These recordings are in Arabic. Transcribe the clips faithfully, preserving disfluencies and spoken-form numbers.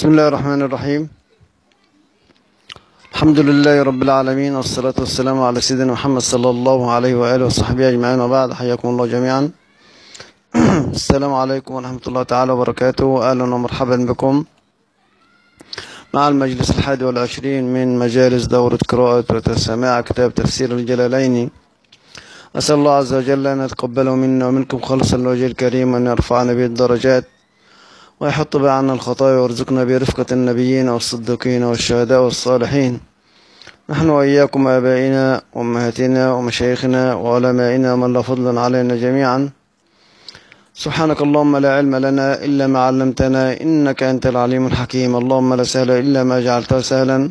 بسم الله الرحمن الرحيم. الحمد لله رب العالمين، والصلاة والسلام على سيدنا محمد صلى الله عليه وآله وصحبه أجمعين، وبعد. حياكم الله جميعا. السلام عليكم ورحمة الله تعالى وبركاته. أهلا ومرحبا بكم مع المجلس الحادي والعشرين من مجالس دورة قراءة وسماع كتاب تفسير الجلالين. أسأل الله عز وجل أن يتقبله منا ومنكم خالصا لوجه الكريم، وأن يرفعنا به الدرجات ويحط به عنا الخطايا، ويرزقنا برفقة النبيين والصديقين والشهداء والصالحين، نحن وإياكم آبائنا وأمهاتنا ومشايخنا وعلمائنا ومن لا فضل علينا جميعا. سبحانك اللهم لا علم لنا إلا ما علمتنا، إنك أنت العليم الحكيم. اللهم لا سهل إلا ما جعلته سهلا،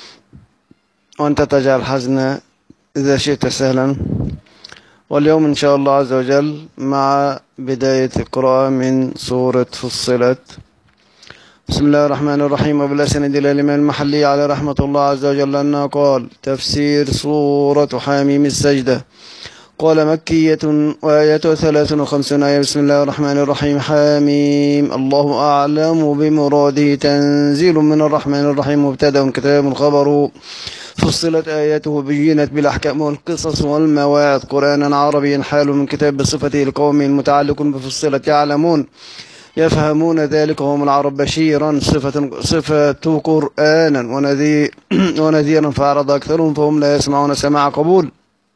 وأنت تجعل الحزن إذا شئت سهلا. واليوم إن شاء الله عز وجل مع بداية القراءة من سورة فصلت. بسم الله الرحمن الرحيم. وبالأسند إلى الإمام المحلي على رحمة الله عز وجل أنه قال: تفسير سورة حاميم السجدة. قال: مكية وآيته ثلاث وخمسون آية. بسم الله الرحمن الرحيم. حاميم، الله أعلم بمراده، تنزيل من الرحمن الرحيم، مبتدأ كتاب خبره، فصلت آياته، بينت بالأحكام والقصص والمواعظ، قرآنا عربيا، حال من كتاب بصفته القوم المتعلق بفصلت، يعلمون يفهمون ذلك هم العرب، بشيرا صفة صفة قرآنا ونذير ونذيرا، فأعرض أكثرهم فهم لا يسمعون سماع قبول.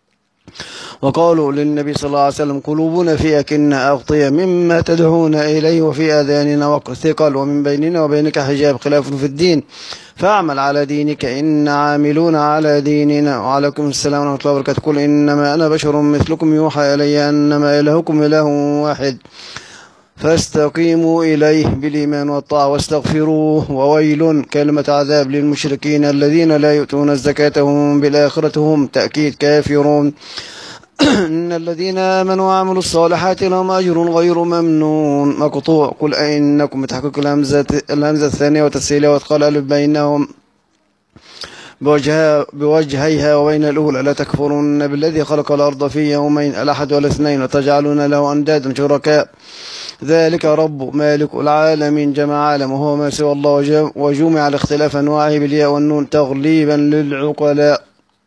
وقالوا للنبي صلى الله عليه وسلم: قلوبنا في أكنة أغطية مما تدعون إليه، وفي آذاننا وقر ثقل، ومن بيننا وبينك حجاب، خلاف في الدين، فاعمل على دينك إن عاملون على ديننا. وعليكم السلام ورحمة الله وبركاته. قل إنما أنا بشر مثلكم يوحى إلي أنما إلهكم إله واحد، فاستقيموا إليه بالإيمان والطاعة واستغفروه. وويل، كلمة عذاب للمشركين الذين لا يؤتون الزكاة وهم بالآخرة هم تأكيد كافرون. إن الذين آمنوا وعملوا الصالحات لهم أجر غير ممنون مقطوع. قل أئنكم بتحقيق الهمزة الهمزة الثانية وتسهيلها وإدخال ألف بينهم بوجهها بوجهيها وبين الأولى. لا تكفرون بالذي خلق الأرض في يومين، الأحد والاثنين، وتجعلون له أندادا شركاء، ذلك رب مالك العالمين، جمع عالم وهو ما سوى الله، وجمع لاختلاف أنواعه بالياء والنون تغليبا للعقلاء،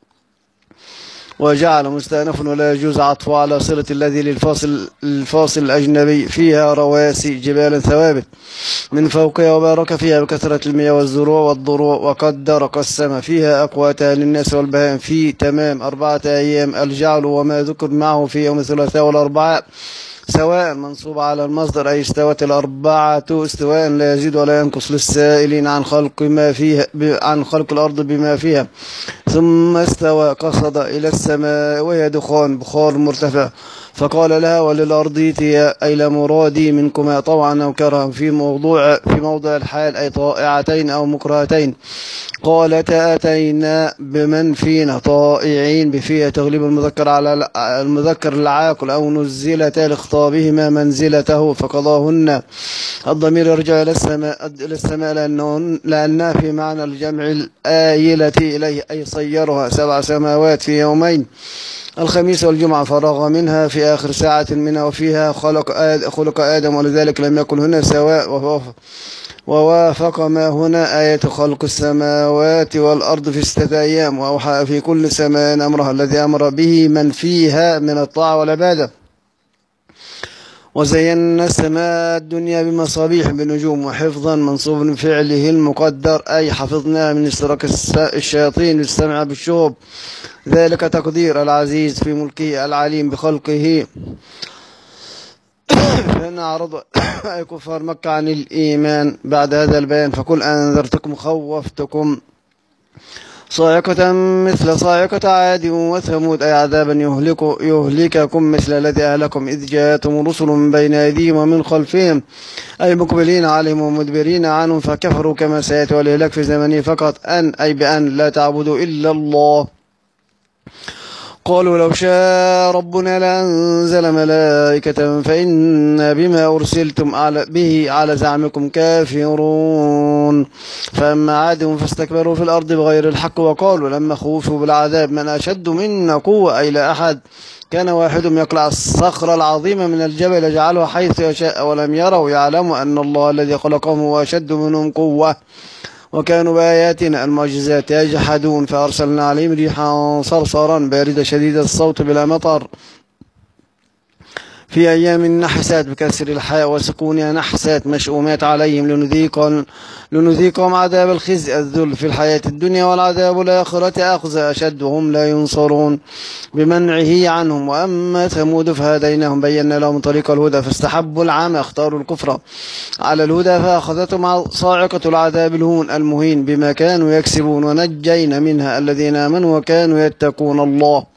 وجعل مستأنف ولا يجوز عطفه على صلة الذي للفاصل الفاصل الأجنبي. فيها رواسي جبال ثوابت من فوقها، وبارك فيها بكثرة المياه والزروع والضروع، وقدر قسم فيها أقواتها للناس والبهائم في تمام أربعة أيام. الجعل وما ذكر معه في يوم الثلاثاء والأربعاء سواء، منصوب على المصدر، أي استوت الأربعة استواء لا يزيد ولا ينقص، للسائلين عن خلق ما فيها عن خلق الأرض بما فيها. ثم استوى، قصد إلى السماء وهي دخان بخار مرتفع، فقال لها وللأرض ائتيا، أي لمرادي منكما طوعا أو كرها، في موضوع في موضع الحال، أي طائعتين أو مكرهتين. قالتا أتينا بمن فينا طائعين، بفيها تغليب المذكر على المذكر العاقل، أو نزلتا لخطابهما منزلته، فقضاهن. الضمير يرجع إلى السماء إلى السماء لأنها في معنى الجمع الآيلة إليه، أي صيرها سبع سماوات في يومين، الخميس والجمعة، فرغ منها في آخر ساعة منها، وفيها خلق آد خلق آدم، ولذلك لم يكن هنا سواء، ووافق ما هنا آية خلق السماوات والأرض في ستة أيام، وأوحى في كل سماء أمرها الذي أمر به من فيها من الطاعة والعبادة. وزينا السماء الدنيا بمصابيح بنجوم، وحفظا منصوب من فعله المقدر، أي حفظنا من اشتراك الشياطين بالسمع بالشهب، ذلك تقدير العزيز في ملكه العليم بخلقه. فإن أعرض أي كفار مكة عن الإيمان بعد هذا البيان، فقل أنذرتكم خوفتكم صاعقة مثل صاعقة عاد وثمود، أي عذابا يهلك يهلككم مثل الذي أهلكم إذ جاءتهم رسل من بين أيديهم ومن خلفهم، أي مقبلين عليهم ومدبرين عنهم، فكفروا كما سيأتي، والإهلاك في زمنه فقط، أن أي بأن لا تعبدوا إلا الله. قالوا لو شاء ربنا لأنزل ملائكة فإنا بما أرسلتم على به على زعمكم كافرون. فأما عاد فاستكبروا في الأرض بغير الحق وقالوا لما خوفوا بالعذاب من أشد منا قوة أي لا أحد كان واحد يقلع الصخر العظيم من الجبل يجعله حيث يشاء ولم يروا يعلموا أن الله الذي خلقهم هو أشد منهم قوة وكانوا بآياتنا المعجزات يجحدون. فأرسلنا عليهم ريحا صرصرا باردة شديدة الصوت بلا مطر في أيام نحسات بكسر الحاء وسكونها نحسات مشؤومات عليهم لنذيقهم, لنذيقهم عذاب الخزي الذل في الحياة الدنيا والعذاب الآخرة أخزى أشد وهم لا ينصرون بمنعه عنهم. وأما ثمود فهديناهم بينا لهم طريق الهدى فاستحبوا العمى اختاروا الكفر على الهدى فأخذتهم صاعقة العذاب الهون المهين بما كانوا يكسبون. ونجينا منها الذين آمنوا وكانوا يتقون الله.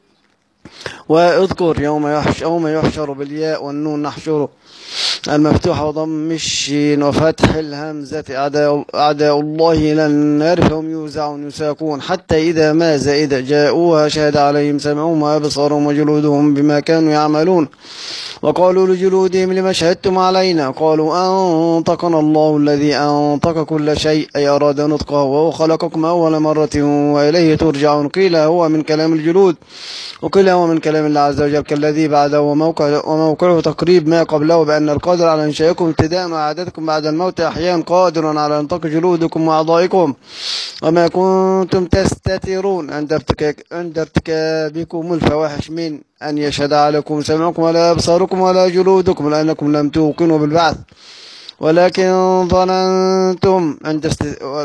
واذكر يوم يحشر, يوم يحشر بالياء والنون نحشره المفتوح وضم الشين وفتح الهمزة أعداء, أعداء الله إلى النار فهم يوزعون يساقون حتى إذا ما إذا جاءوها شهد عليهم سمعهم وأبصارهم وجلودهم بما كانوا يعملون. وقالوا لجلودهم لما شهدتم علينا قالوا أنطقنا الله الذي أنطق كل شيء أي أراد نطقه وهو خلقكم أول مرة وإليه ترجعون. قيل هو من كلام الجلود وقيل هو من كلام الله عز وجل كالذي بعده وموقع وموقعه تقريب ما قبله بأن القادر على إنشائكم ابتداء وإعادتكم بعد الموت أحيانا قادر على إنطاق جلودكم وأعضائكم وما كنتم تستترون عند ارتكاك عند ارتكابكم الفواحش من أن يشهد عليكم سمعكم ولا أبصاركم ولا جلودكم لأنكم لم توقنوا بالبعث ولكن ظننتم عند است...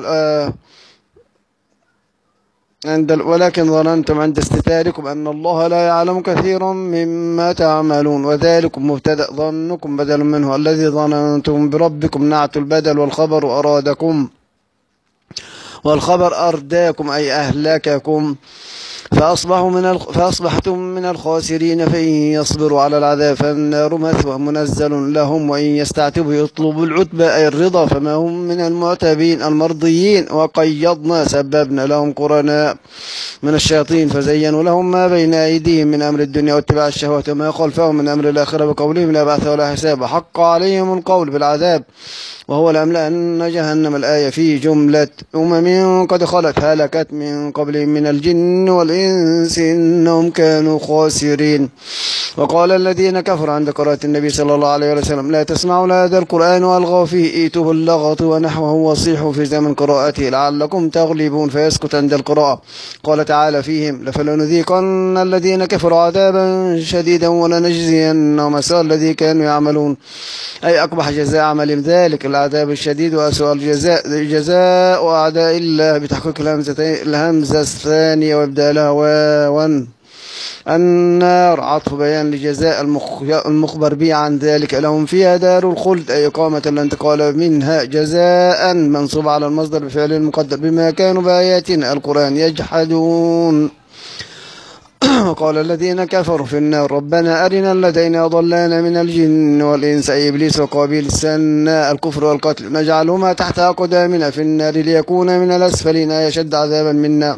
عند ولكن ظننتم عند استتاركم أن الله لا يعلم كثيرا مما تعملون. وذلكم مبتدأ ظنكم بدل منه الذي ظننتم بربكم نعت البدل والخبر أرادكم والخبر أرداكم أي أهلككم فأصبحوا من الخ... فأصبحتم من الخاسرين. فإن يصبروا على العذاب فالنار مثوى منزل لهم وإن يستعتبوا يطلبوا العتبى أي الرضا فما هم من المعتبين المرضيين. وقيضنا سببنا لهم قرناء من الشياطين فزينوا لهم ما بين أيديهم من أمر الدنيا واتباع الشهوات وما خلفهم من أمر الآخرة بقولهم لا بعث ولا حساب حق عليهم القول بالعذاب وهو لأملأن جهنم الآية في جملة أمم قد خلت هلكت من قبلهم من الجن والإنس إنهم كانوا خاسرين. وقال الذين كفروا عند قراءة النبي صلى الله عليه وسلم لا تسمعوا لهذا القرآن والغوا فيه ائتوا اللغط ونحوه وصيحوا في زمن قراءته لعلكم تغلبون فيسكت عند القراءة. قال تعالى فيهم لفلنذيقن الذين كفروا عذابا شديدا ولنجزينهم أسوأ الذي كانوا يعملون أي أقبح جزاء عملهم ذلك العذاب الشديد وأسوأ الجزاء جزاء أعداء الله بتحقيق الهمزة الثانية وإبدالها واوا. النار عطف بيان لجزاء المخبر به عن ذلك لهم فيها دار الخلد أي إقامة الانتقال منها جزاء منصوب على المصدر بفعل المقدر بما كانوا بآياتنا القرآن يجحدون. وقال الذين كفروا في النار ربنا أرنا الذين أضلانا من الجن والإنس أي إبليس وقابيل السناء الكفر والقتل نجعلهما تحت أقدامنا في النار ليكون من الأسفلين يشد عذابا منا.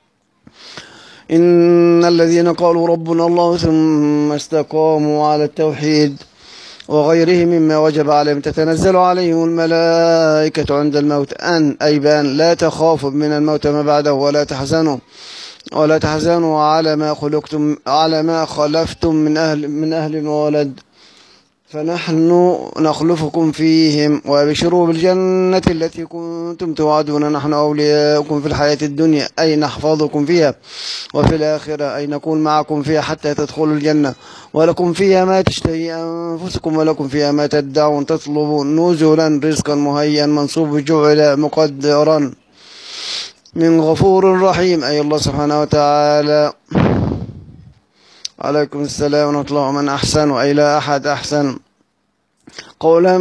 إن الذين قالوا ربنا الله ثم استقاموا على التوحيد وغيره مما وجب عليهم تتنزل عليهم الملائكة عند الموت أن أي بان لا تخافوا من الموت ما بعده ولا تحزنوا ولا تحزنوا على ما خلقتم على ما خلفتم من أهل من أهل وولد فنحن نخلفكم فيهم وابشروا بالجنة التي كنتم توعدون نحن أولياؤكم في الحياة الدنيا أي نحفظكم فيها وفي الآخرة أي نكون معكم فيها حتى تدخلوا الجنة ولكم فيها ما تشتهي أنفسكم ولكم فيها ما تدعون تطلبون نزلا رزقا مهيا منصوب جعل مقدرا من غفور رحيم أي الله سبحانه وتعالى. عليكم السلام ورحمة الله. ومن أحسن أي لا أحد أحسن قولا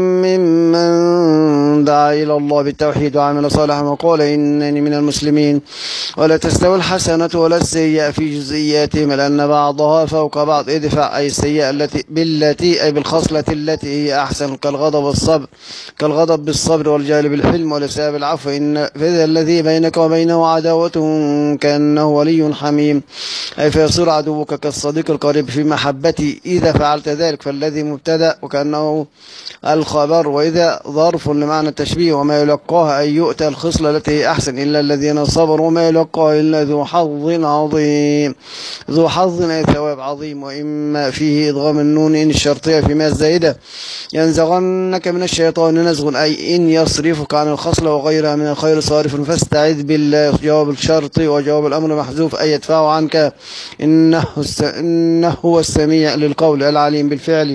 ممن دعا إلى الله بالتوحيد وعمل صالحا وقال إنني من المسلمين. ولا تستوي الحسنة ولا السيئة في جزئياتهم لأن بعضها فوق بعض. ادفع أي السيئة التي بالتي أي بالخصلة التي هي أحسن كالغضب والصبر كالغضب بالصبر والجهل بالحلم والإساءة بالعفو. إن فإذا الذي بينك وبينه عداوة كأنه ولي حميم أي فيصير عدوك كالصديق القريب في محبتي إذا فعلت ذلك. فالذي مبتدأ وكأنه الخبر وإذا ظرف لمعنى التشبيه. وما يلقاها أي يؤتى الخصلة التي هي أحسن إلا الذين صبروا وما يلقاها إلا ذو حظ عظيم. ذو حظ أي ثواب عظيم. وإما فيه إدغام النون إن الشرطية فيما الزائدة. ينزغنك من الشيطان نزغ أي إن يصرفك عن الخصلة وغيرها من الخير صارف فاستعذ بالله. جواب الشرط وجواب الأمر محذوف أي يدفع عنك. إنه, إنه هو السميع للقول العليم بالفعل.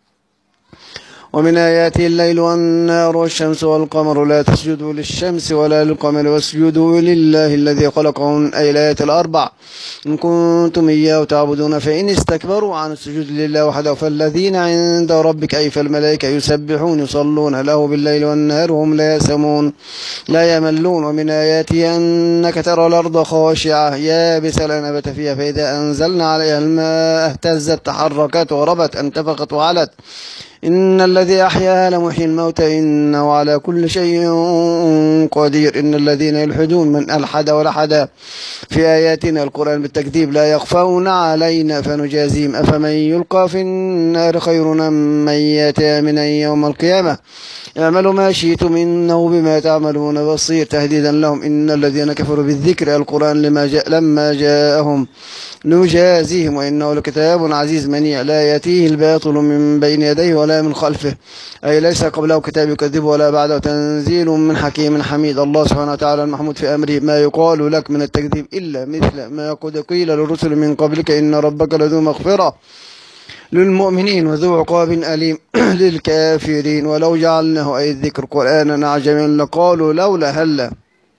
ومن آياته الليل والنهار والشمس والقمر لا تسجدوا للشمس ولا للقمر واسجدوا لله الذي خلقهن أي الآيات الأربع إن كنتم إياه تعبدون. فإن استكبروا عن السجود لله وحده فالذين عند ربك أي فالملائكة يسبحون يصلون له بالليل والنهار وهم لا يسمون لا يملون. ومن آياته أنك ترى الأرض خاشعة يابسة لا نبات فيها فإذا أنزلنا عليها الماء اهتزت تحركت وربت انتفخت وعلت. إن الذي أحياها لمحيي الموتى إنه على كل شيء قدير. إن الذين يلحدون من ألحد ولحد في آياتنا القرآن بالتكذيب لا يخفون علينا فنجازيهم. أفمن يلقى في النار خير من يأتي آمنا يوم القيامة. اعملوا ما شئتم إنه بما تعملون بصير تهديدا لهم. إن الذين كفروا بالذكر القرآن لما جاء لما جاءهم نجازيهم وإنه لكتاب عزيز منيع لا يأتيه الباطل من بين يديه ولا من خلفه أي ليس قبله كتاب يكذبه ولا بعده تنزيل من حكيم حميد. الله سبحانه وتعالى المحمود في أمره ما يقال لك من التكذيب إلا مثل ما قد قيل للرسل من قبلك إن ربك لذو مغفرة للمؤمنين وذو عقاب أليم للكافرين. ولو جعلناه أي الذكر قرآنا أعجميا لقالوا لولا هلا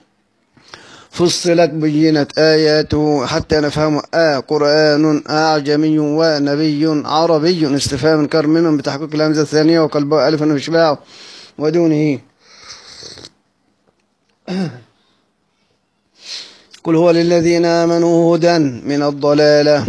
فصلت بينت آياته حتى نفهم آه قرآن أعجمي ونبي عربي استفهام كرم منهم بتحقيق الهمزة الثانية وقلبه ألف وإشباع ودونه. قل هو للذين آمنوا هدى من الضلالة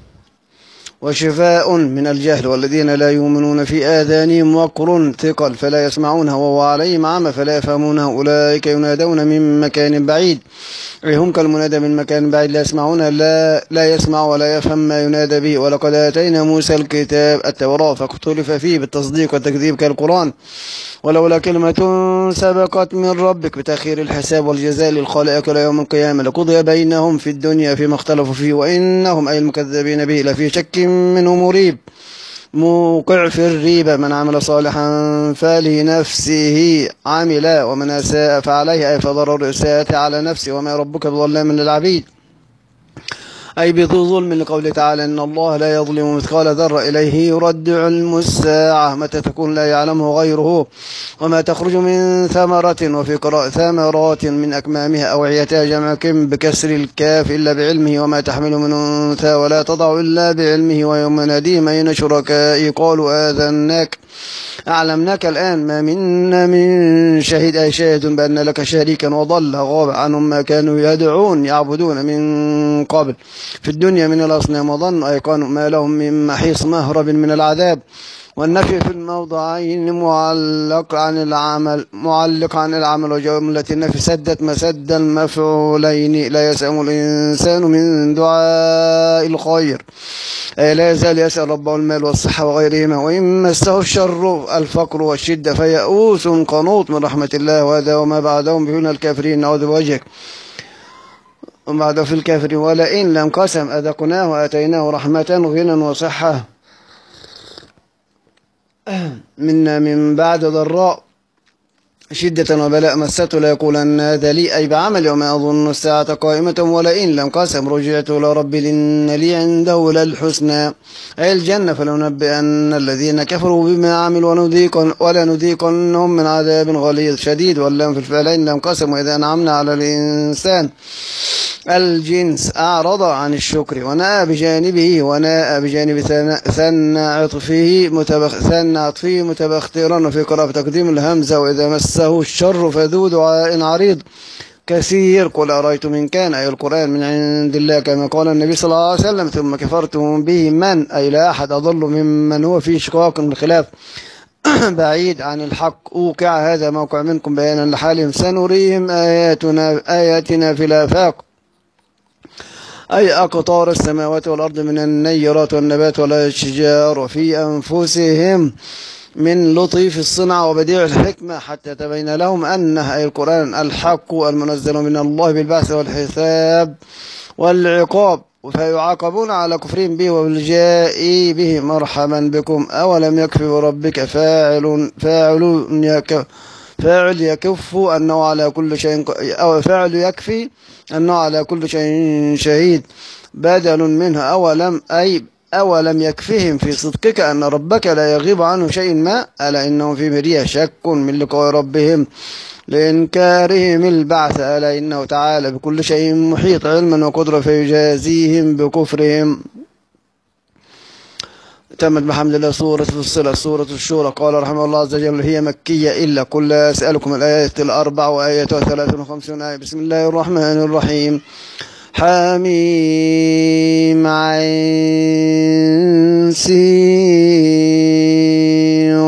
وشفاء من الجهل والذين لا يؤمنون في آذانهم وقر ثقل فلا يسمعونها وهو عليهم عمى فلا يفهمونها أولئك ينادون من مكان بعيد أي هم كالمنادى من مكان بعيد لا يسمعون لا, لا يسمع ولا يفهم ما ينادى به. ولقد آتينا موسى الكتاب التوراة فاختلف فيه بالتصديق والتكذيب كالقرآن ولولا كلمة سبقت من ربك بتأخير الحساب والجزاء للخلائق إلى يوم القيامة لقضي بينهم في الدنيا فيما اختلفوا فيه وإنهم أي المكذبين به لفي شك منه مريب موقع في الريبة. من عمل صالحا فلنفسه عمل ومن أساء فعليه أي فضرر الإساءة على نفسه وما ربك بظلام للعبيد أي بذو ظلم لقوله تعالى إن الله لا يظلم مثقال ذرة إليه يرد علم الساعة متى تكون لا يعلمه غيره وما تخرج من ثمرة وفي قراءة ثمرات من أكمامها أوعيتها جمع كم بكسر الكاف إلا بعلمه وما تحمل من أنثى ولا تضع إلا بعلمه ويوم ناديهم أين شركائي قالوا آذناك أعلمناك الآن ما منا من شهيد أي شاهد بأن لك شريكا وضل غاب عنهم ما كانوا يدعون يعبدون من قبل في الدنيا من الأصنام وظن أيقانوا ما لهم من محيص مهرب من العذاب. والنفي في الموضعين معلق عن العمل معلق عن العمل وجملة النفي سدت مسد المفعولين لا يسأم الإنسان من دعاء الخير أي لا يزال يسأل ربه المال والصحة وغيرهما وإن مسه الشر الفقر والشدة فيئوس قنوط من رحمة الله وهذا وما بعدهم بين الكافرين نعوذ بوجهك وبعد في الكافر ولئن لم قسم أذقناه وآتيناه رحمة غنى وصحة منا من بعد ضراء شدة وبلاء مسته ليقولن هذا لي أي بعمل وما أظن الساعة قائمة ولئن لم قسم رجعت إلى ربي لأن لي عنده للحسنى أي الجنة فلننبئن الذين كفروا بما عملوا ونذيقن ولا نذيقنهم من عذاب غليظ شديد. واللام في الفعلين لم قسم وإذا أنعمنا على الإنسان الجنس أعرض عن الشكر ونأى بجانبه ونأى بجانب ثنى عطفه متبخ ثنى عطفه متبخترا، وفي قراءة تقديم الهمزة وإذا مسه الشر فذو دعاء عريض كثير. قل أرأيتم إن كان أي القرآن من عند الله كما قال النبي صلى الله عليه وسلم ثم كفرتم به من أي لا أحد أضل ممن هو في شقاق بالخلاف بعيد عن الحق أوقع هذا موقع منكم بيانا لحالهم سنريهم آياتنا آياتنا في الآفاق أي أقطار السماوات والأرض من النيرات والنبات والأشجار وفي أنفسهم من لطيف الصنع وبديع الحكمة حتى تبين لهم أنه أي القرآن الحق المنزل من الله بالبعث والحساب والعقاب، فيعاقبون على كفرهم به وبالجاء به مرحبا بكم. أولم يكفي بربك فاعل فاعل يك فاعل يكف أنه على كل شيء أو فاعل يكفي أنه على كل شيء شهيد بدل منه أولم أي أولم يكفهم في صدقك أن ربك لا يغيب عنه شيء ما ألا إنهم في مرية شك من لقاء ربهم لإنكارهم البعث ألا إنه تعالى بكل شيء محيط علما وقدرة فيجازيهم بكفرهم. تمت بحمد الله سورة الصلة سورة الشورى. قال رحمه الله عز وجل هي مكية إلا قل لا أسألكم الآيات الأربع وآياتها ثلاث وخمسون آية. بسم الله الرحمن الرحيم. حميم عين سين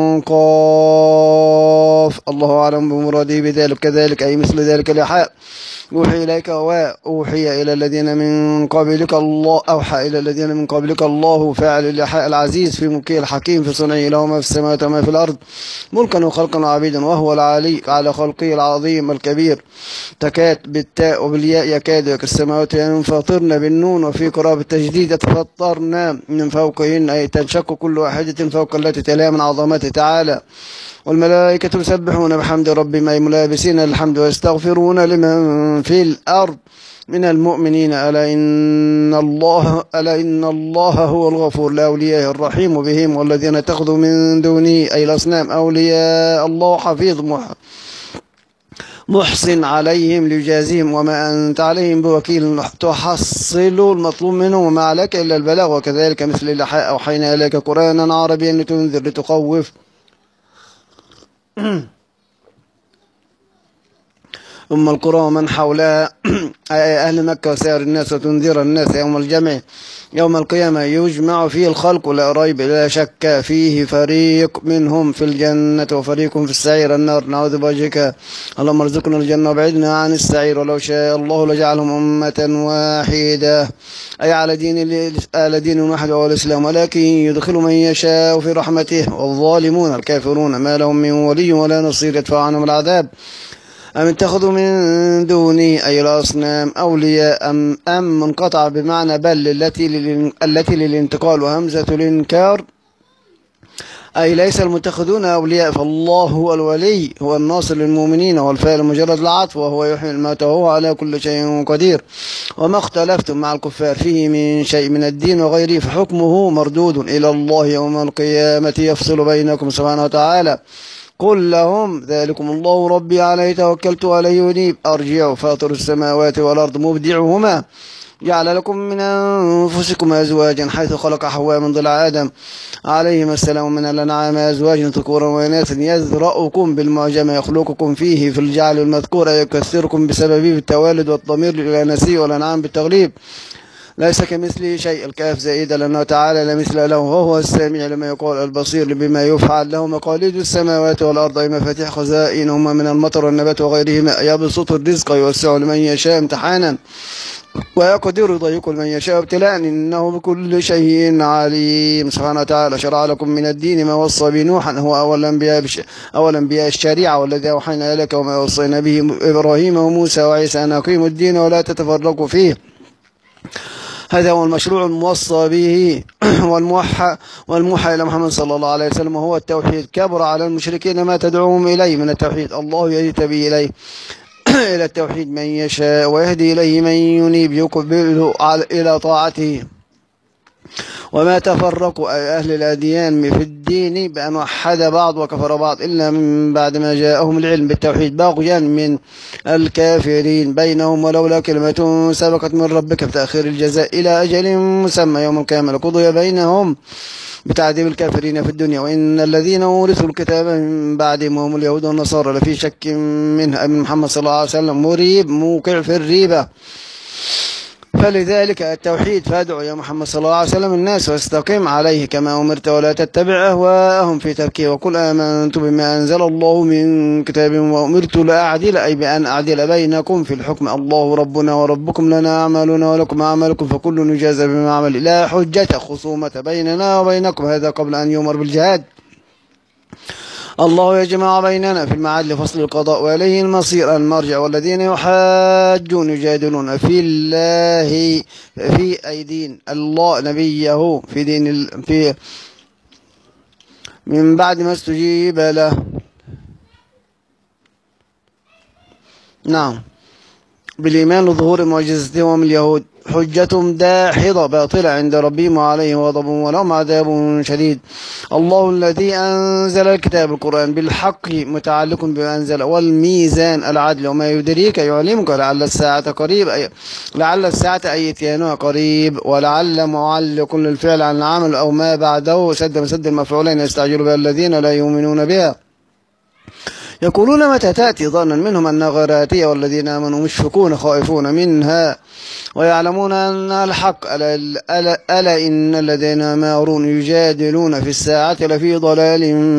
قاف الله أعلم بمراده بذلك كذلك أي مثل ذلك الإيحاء أوحي إليك وأوحي إلى الذين من قبلك الله أوحى إلى الذين من قبلك الله فاعل الإيحاء العزيز في ملكه الحكيم في صنعه له ما في السماوات وما في الأرض ملكا وخلقا وعبيدا وهو العلي على خلقه العظيم الكبير. تكاد بالتاء وبالياء يكاد كالسماوات ينفطرن بالنون وفي قراءة التجديد يتفطرن من فوقهن أي تنشق كل واحدة فوق التي تليها من عظمته تعالى. والملائكة يسبحون بحمد ربهم أي ملابسين الحمد ويستغفرون لمن في الأرض من المؤمنين ألا إن الله ألا إن الله هو الغفور لأوليائه الرحيم بهم والذين اتخذوا من دونه أي الأصنام أولياء الله حفيظ محسن عليهم ليجازيهم وما أنت عليهم بوكيل تحصل المطلوب منهم وما عليك إلا البلاغ وكذلك مثل الإيحاء أوحينا إليك قرآنا عربيا لتنذر لتخوف أم القرى ومن حولها أي أهل مكة وسائر الناس وتنذر الناس يوم الجمع يوم القيامة يجمع فيه الخلق لا ريب لا شك فيه فريق منهم في الجنة وفريق في السعير النار نعوذ بوجهك اللهم ارزقنا الجنة وابعدنا عن السعير ولو شاء الله لجعلهم أمة واحدة أي على دين على دين واحد وهو الإسلام ولكن يدخل من يشاء في رحمته والظالمون الكافرون ما لهم من ولي ولا نصير يدفع عنهم العذاب. أم اتخذوا من دوني أي الأصنام أولياء أم أم منقطع بمعنى بل التي التي للانتقال وهمزة الإنكار أي ليس المتخذون أولياء فالله هو الولي هو الناصر للمؤمنين والفاعل مجرد العطف وهو يحيي الموتى وهو على كل شيء قدير. وما اختلفتم مع الكفار فيه من شيء من الدين وغيره فحكمه مردود إلى الله يوم القيامة يفصل بينكم سبحانه وتعالى. قل لهم ذلكم الله ربي عليه توكلت عليه ينيب أرجعوا فاطر السماوات والأرض مبدعهما جعل لكم من أنفسكم أزواجا حيث خلق حواء من ضلع آدم عليهما السلام من الأنعام أزواجا ذكورا وإناثا يذرأكم بالمعجمة يخلقكم فيه في الجعل المذكور يكثركم بسببه بالتوالد والضمير للأناسي والأنعام بالتغليب ليس كمثله شيء الكاف زائدة لأنه تعالى لا مثل له وهو السامع لما يقال البصير بما يفعل له مقاليد السماوات والأرض أي مفاتيح خزائنهما من المطر والنبات وغيرهما يبسط الرزق يوسع لمن يشاء امتحانا ويقدر يضيق من يشاء ابتلاء إنه بكل شيء عليم. سبحانه وتعالى شرع لكم من الدين ما وصى به نوحا هو أول الأنبياء بش... أول أنبياء الشريعة والذي أوحينا إليك وما وصينا به إبراهيم وموسى وعيسى أن أقيموا الدين ولا تتفرقوا فيه هذا هو المشروع الموصى به والموحى والموحى إلى محمد صلى الله عليه وسلم وهو التوحيد. كبر على المشركين ما تدعوهم إليه من التوحيد الله يهدي به إليه إلى التوحيد من يشاء ويهدي إليه من ينيب يقبله إلى طاعته وما تفرقوا أي أهل الأديان في الدين بأن وحد بعض وكفر بعض إلا من بعد ما جاءهم العلم بالتوحيد بغيا من الكافرين بينهم، ولولا كلمة سبقت من ربك بتأخير الجزاء إلى أجل مسمى يوم القيامة لقضي بينهم بتعذيب الكافرين في الدنيا، وإن الذين أورثوا الكتاب من بعدهم هم اليهود والنصارى لفي شك منه من محمد صلى الله عليه وسلم مريب موقع في الريبة. فلذلك التوحيد فادعو يا محمد صلى الله عليه وسلم الناس واستقم عليه كما أمرت ولا تتبع أهواءهم في تركه، وقل آمنت بما أنزل الله من كتاب وأمرت لأعدل أي بأن أعدل بينكم في الحكم، الله ربنا وربكم لنا أعمالنا ولكم أعمالكم فكل نجازى بما عمل، لا حجة خصومة بيننا وبينكم، هذا قبل أن يؤمر بالجهاد. الله يجمع بيننا في المعاد لفصل القضاء وإليه المصير المرجع، والذين يحاجون يجادلون في الله في أي دين الله نبيه في دين في من بعد ما استجيب له. نعم، بالإيمان لظهور معجزتهم اليهود حجتهم داحضة باطلة عند ربهم وعليهم غضب ولهم عذاب شديد. الله الذي أنزل الكتاب القرآن بالحق متعلق بما أنزل، والميزان العدل، وما يدريك يعلمك لعل الساعة قريب أي لعل الساعة أي إتيانها قريب، ولعل معلق للفعل عن العمل أو ما بعده سد مسد المفعولين يستعجل بها الذين لا يؤمنون بها يقولون متى تأتي ظنا منهم أنها غير آتية، والذين آمنوا مشفقون خائفون منها ويعلمون أنها الحق ألا, ألا, ألا إن الذين آمنوا يجادلون في الساعة لفي ضلال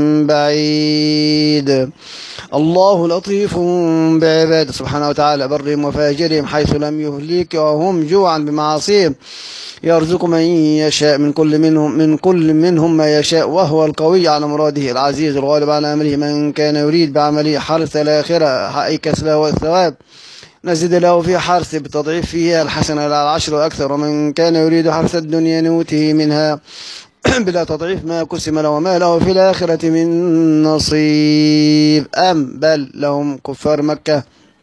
بعيد. الله لطيف بعباده سبحانه وتعالى برهم وفاجرهم حيث لم يهلكهم جوعا بمعاصيهم، يرزق من يشاء من كل منهم من كل منهم ما يشاء، وهو القوي على مراده العزيز الغالب على أمره. من كان يريد بعمله حرث الآخرة أي كسبه والثواب نزد له في حرث بتضعيف فيها الحسنة على العشر وأكثر، ومن كان يريد حرث الدنيا نوته منها بلا تضعيف ما قسم له وما له في الآخرة من نصيب. أم بل لهم كفار مكة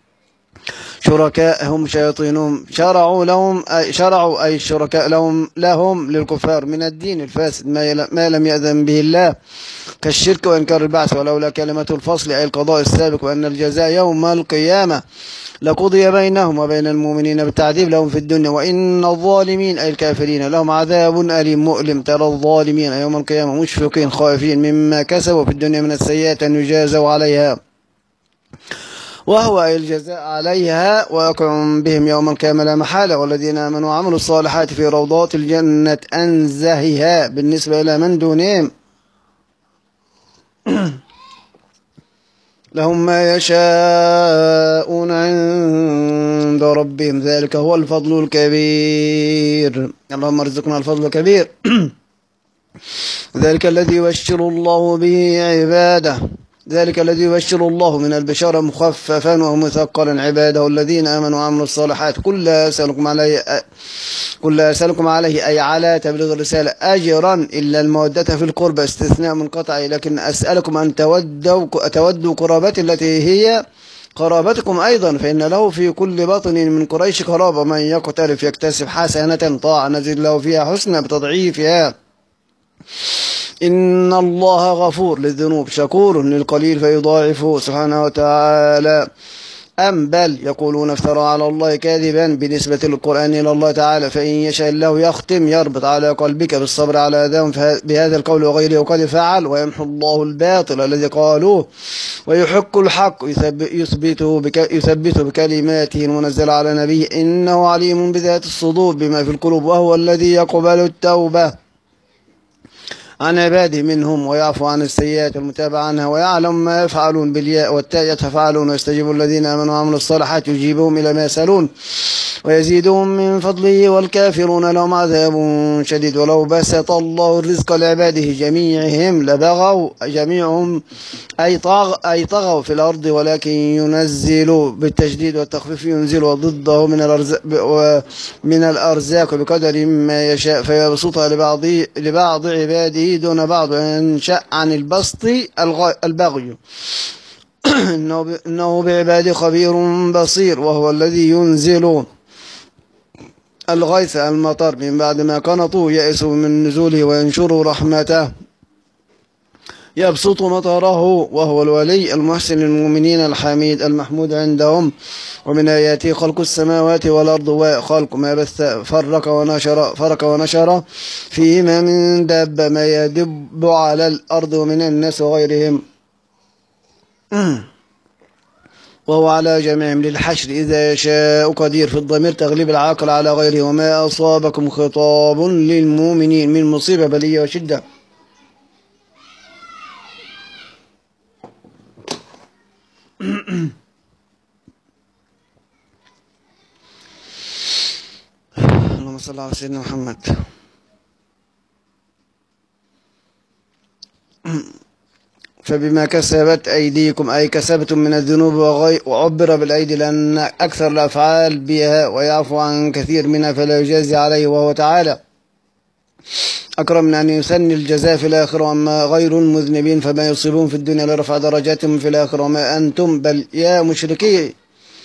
شركاء هم شياطينهم شرعوا لهم أي شرعوا أي الشركاء لهم لهم للكفار من الدين الفاسد ما لم يأذن به الله كالشرك وإنكار البعث، ولولا كلمة الفصل أي القضاء السابق وأن الجزاء يوم القيامة لقضي بينهم وبين المؤمنين بالتعذيب لهم في الدنيا، وإن الظالمين أي الكافرين لهم عذاب أليم مؤلم. ترى الظالمين يوم القيامة مشفقين خائفين مما كسبوا في الدنيا من السيئات أن يجازوا عليها، وهو الجزاء عليها واقع بهم يوم القيامة لا محالة. والذين آمنوا وعملوا الصالحات في روضات الجنة أنزهها بالنسبة إلى من دونهم لهم ما يشاءون عند ربهم ذلك هو الفضل الكبير. اللهم ارزقنا الفضل الكبير. ذلك الذي يبشر الله به عباده ذلك الذي يبشر الله من البشارة مخففا ومثقلا عباده الذين آمنوا وعملوا الصالحات كل أسألكم عليه كل أسألكم عليه أي على تبليغ الرسالة أجرا إلا المودة في القربى استثناء منقطع، لكن أسألكم أن تودوا تودوا قرابتي التي هي قرابتكم أيضا، فإن له في كل بطن من قريش قرابة، من يقترف يكتسب حسنة طاعة نزل له فيها حسنة بتضعيفها. إن الله غفور للذنوب شكور للقليل فيضاعفه سبحانه وتعالى. أم بل يقولون افترى على الله كاذبا بنسبة القرآن إلى الله تعالى، فإن يشاء الله يختم يربط على قلبك بالصبر على أذاهم بهذا القول وغيره وقد فعل، ويمحو الله الباطل الذي قالوه ويحق الحق يثبته بك يثبته بكلماته المنزلة على نبيه إنه عليم بذات الصدور بما في القلوب، وهو الذي يقبل التوبة عن عباده منهم ويعفو عن السيئات والمتابعة عنها ويعلم ما يفعلون بالياء والتاء يتفعلون ويستجيب الذين آمنوا وعملوا الصالحات يجيبهم إلى ما يسألون ويزيدهم من فضله والكافرون لهم عذاب شديد. ولو بسط الله الرزق لعباده جميعهم لبغوا جميعهم أي طغوا أي طغوا في الأرض، ولكن ينزل بالتشديد والتخفيف ينزل ضده من الأرزاق من الأرزاق بقدر ما يشاء فيبسطها لبعض لبعض عباده دون بعض ينشأ عن البسط البغي. إنه بعباده خبير بصير، وهو الذي ينزل الغيث المطر من بعد ما قنطوا يئسوا من نزوله وينشروا رحمته يبسط مطره وهو الولي المحسن للمؤمنين الحميد المحمود عندهم. ومن آياته خلق السماوات والأرض وخلق ما بث فرق ونشر فرق ونشر فيهما من دابة ما يدب على الأرض ومن الناس وغيرهم وهو على جميعهم للحشر إذا يشاء قدير في الضمير تغليب العاقل على غيره. وما أصابكم خطاب للمؤمنين من مصيبة بلية وشدة اللهم صل على سيدنا محمد. فبما كسبت أيديكم أي كسبتم من الذنوب وعبر بالأيدي لأن أكثر الأفعال بها ويعفو عن كثير منها فلا يجازي عليه وهو تعالى أكرم من أن يسني الجزاء في الآخرة. وأما غير المذنبين فما يصيبون في الدنيا لرفع درجاتهم في الآخرة. وما أنتم بل يا مشركي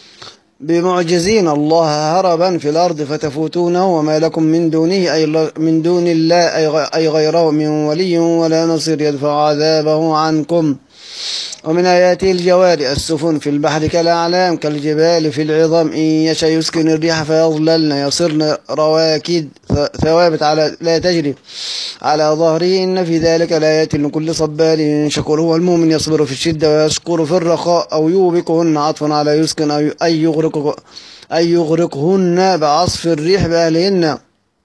بمعجزين الله هربا في الأرض فتفوتونه وما لكم من دونه أي من دون الله أي غيره من ولي ولا نصير يدفع عذابه عنكم. ومن آياته الجواري السفن في البحر كالأعلام كالجبال في العظام إن يشاء يسكن الريح فيظللن يصرن رواكد ثوابت على لا تجري على ظهره إن في ذلك لآيات لكل صبار شكور. هو المؤمن يصبر في الشدة ويشكر في الرخاء أو يوبقهن عطفا على يسكن أي يغرق أي يغرقهن بعصف الريح بأهلهن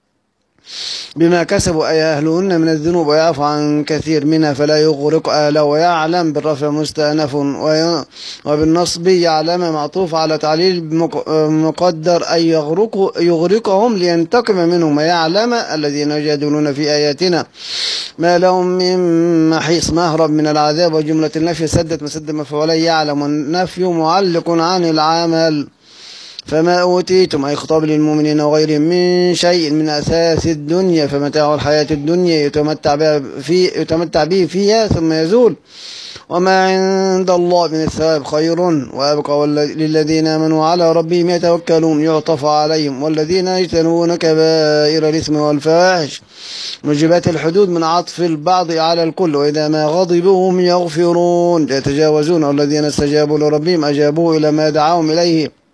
بما كسبوا أي أهلهن من الذنوب ويعفو عن كثير منها فلا يغرق أهله. ويعلم بالرفع مستأنف وبالنصب يعلم معطوف على تعليل مقدر أي يغرق يغرقهم لينتقم منهم. ويعلم الذين يجادلون في آياتنا ما لهم من محيص مهرب من العذاب. وجملة النفي سدت مسد مفعولي يعلم والنفي معلق عن العمل. فما أوتيتم أي خطاب للمؤمنين وغيرهم من شيء من أساس الدنيا فمتاع الحياة الدنيا يتمتع به, في يتمتع به فيها ثم يزول. وما عند الله من الثواب خير وأبقى للذين آمنوا على ربهم يتوكلون يعطف عليهم. والذين يجتنبون كبائر الإثم والفواحش موجبات الحدود من عطف البعض على الكل. وإذا ما غضبوا هم يغفرون يتجاوزون. والذين استجابوا لربهم أجابوه إلى ما دعاهم إليه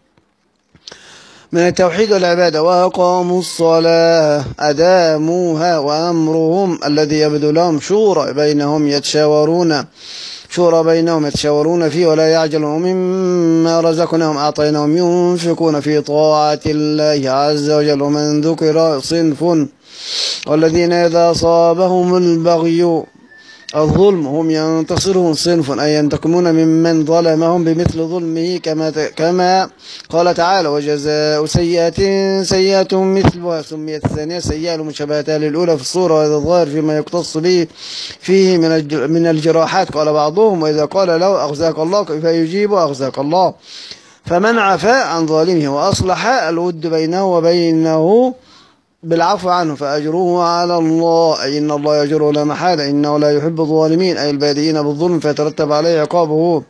من التوحيد والعبادة وأقاموا الصلاة أداموها. وأمرهم الذي يبدو لهم شورى بينهم يتشاورون شورى بينهم يتشاورون فيه ولا يعجلون. مما رزقناهم أعطيناهم ينفقون في طاعة الله عز وجل. ومن ذكر صنف والذين إذا أصابهم البغي الظلم هم ينتصرون صنف أي ينتقمون ممن ظلمهم بمثل ظلمه كما كما قال تعالى وجزاء سيئة سيئة مثلها. سميت الثانية سيئة لمشابهتها للأولى في الصورة وهذا الظاهر فيما يقتص به فيه من من الجراحات. قال بعضهم وإذا قال له أخزاك الله فيجيب أخزاك الله. فمن عفا عن ظالمه وأصلح الود بينه وبينه بالعفو عنه فأجره على الله أي إن الله يجره لا محالة إنه لا يحب الظالمين أي البادئين بالظلم فيترتب عليه عقابه.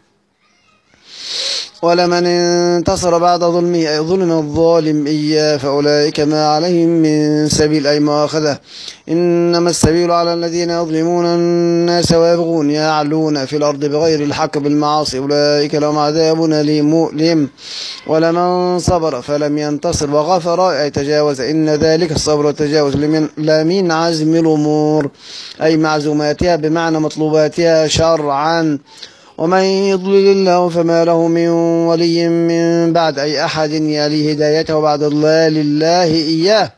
ولمن انتصر بعد ظلمه أي ظلم الظالم إياه فأولئك ما عليهم من سبيل أي مؤاخذة. إنما السبيل على الذين يظلمون الناس ويبغون يعلون في الأرض بغير الحق بالمعاصي أولئك لهم عذاب أليم مؤلم. ولمن صبر فلم ينتصر وغفر أي تجاوز إن ذلك الصبر والتجاوز لا من عزم الأمور أي معزوماتها بمعنى مطلوباتها شرعا. ومن يضلل الله فما له من ولي من بعد أي أحد يلي هدايته بعد ضلال الله إياه.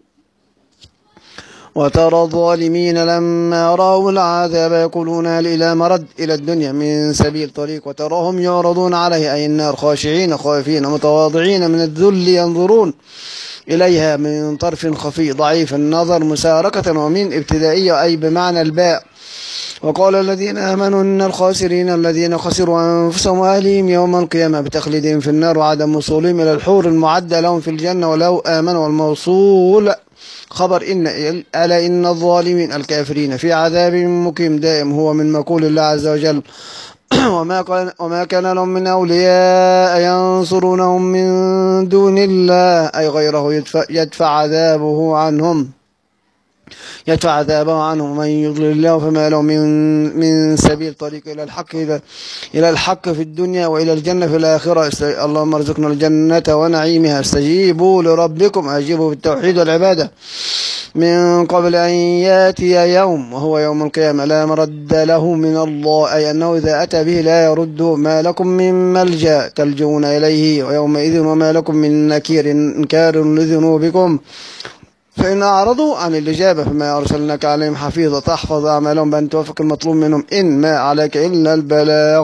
وترى الظالمين لما رأوا العذاب يقولون هل إلى مرد إلى الدنيا من سبيل طريق. وتراهم يعرضون عليه أي النار خاشعين خائفين متواضعين من الذل ينظرون إليها من طرف خفي ضعيف النظر مساركة ومن ابتدائية أي بمعنى الباء. وقال الذين آمنوا إن الخاسرين الذين خسروا أنفسهم وأهليهم يوم القيامة بتخليدهم في النار وعدم وصولهم إلى الحور المعدة لهم في الجنة ولو آمنوا. والموصول خبر إن ألا إن الظالمين الكافرين في عذاب مقيم دائم هو من مقول الله عز وجل وما كان وما كان لهم من أولياء ينصرونهم من دون الله أي غيره يدفع, يدفع عذابه عنهم يدفع عذابه عنهم. من يضلل الله فما له من من سبيل. طريق إلى الحق إلى, إلى الحق في الدنيا وإلى الجنة في الآخرة. اللهم ارزقنا الجنة ونعيمها. استجيبوا لربكم أجيبوا بالتوحيد والعبادة من قبل أن يأتي يوم وهو يوم القيامة لا مرد له من الله أي أنه إذا أتى به لا يرد. ما لكم من ملجأ تلجون إليه ويومئذ وما لكم من نكير إنكار لذنوبكم. فإن أعرضوا عن الإجابة فما أرسلناك عليهم حفيظا تحفظ أعمالهم بأن توفق المطلوب منهم إن ما عليك إلا البلاغ.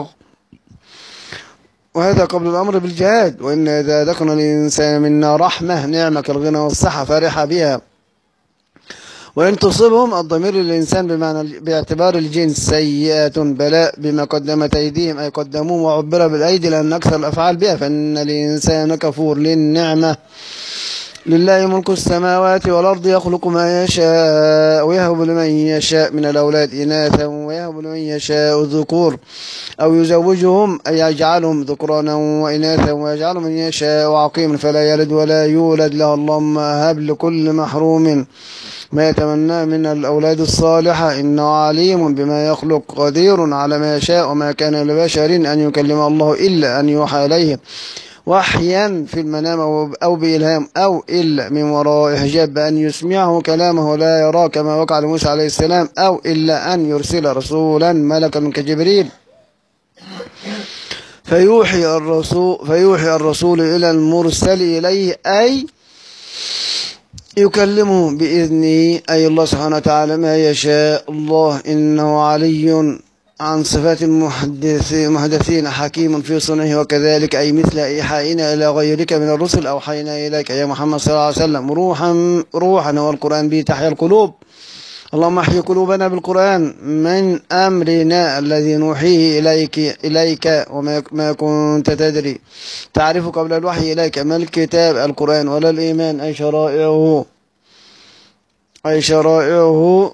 وهذا قبل الأمر بالجهاد. وإن إذا ذكرنا الإنسان منا رحمة نعمة كالغنى والصحة فرح بها. وإن تصبهم الضمير للإنسان بمعنى باعتبار الجنس سيئات بلاء بما قدمت أيديهم أي قدموه وعبر بالأيدي لأن أكثر الأفعال بها. فإن الإنسان كفور للنعمة. لله ملك السماوات والأرض يخلق ما يشاء ويهب لمن يشاء من الأولاد إناثا ويهب لمن يشاء الذكور أو يزوجهم أي يجعلهم ذكرانا وإناثا ويجعل من يشاء عقيما فلا يلد ولا يولد له. اللهم هب لكل محروم ما يتمنى من الأولاد الصالحة إنه عليم بما يخلق قدير على ما يشاء. وما كان لبشر أن يكلم الله إلا أن يوحى إليه وحيا في المنام أو بإلهام أو إلا من وراء حجاب بأن يسمعه كلامه ولا يرى كما وقع لموسى عليه السلام أو إلا أن يرسل رسولا ملكا كجبريل فيوحي الرسول, فيوحي الرسول إلى المرسل إليه أي يكلمه بإذنه أي الله سبحانه وتعالى ما يشاء. الله إنه علي عن صفات المحدثين حكيم في صنعه وكذلك أي مثل إيحائنا إلى غيرك من الرسل أوحينا إليك يا محمد صلى الله عليه وسلم روحا روحا والقرآن به تحيا القلوب. اللهم احيي قلوبنا بالقرآن من أمرنا الذي نوحيه إليك إليك وما كنت تدري تعرف قبل الوحي إليك ما الكتاب القرآن ولا الإيمان أي شرائعه أي شرائعه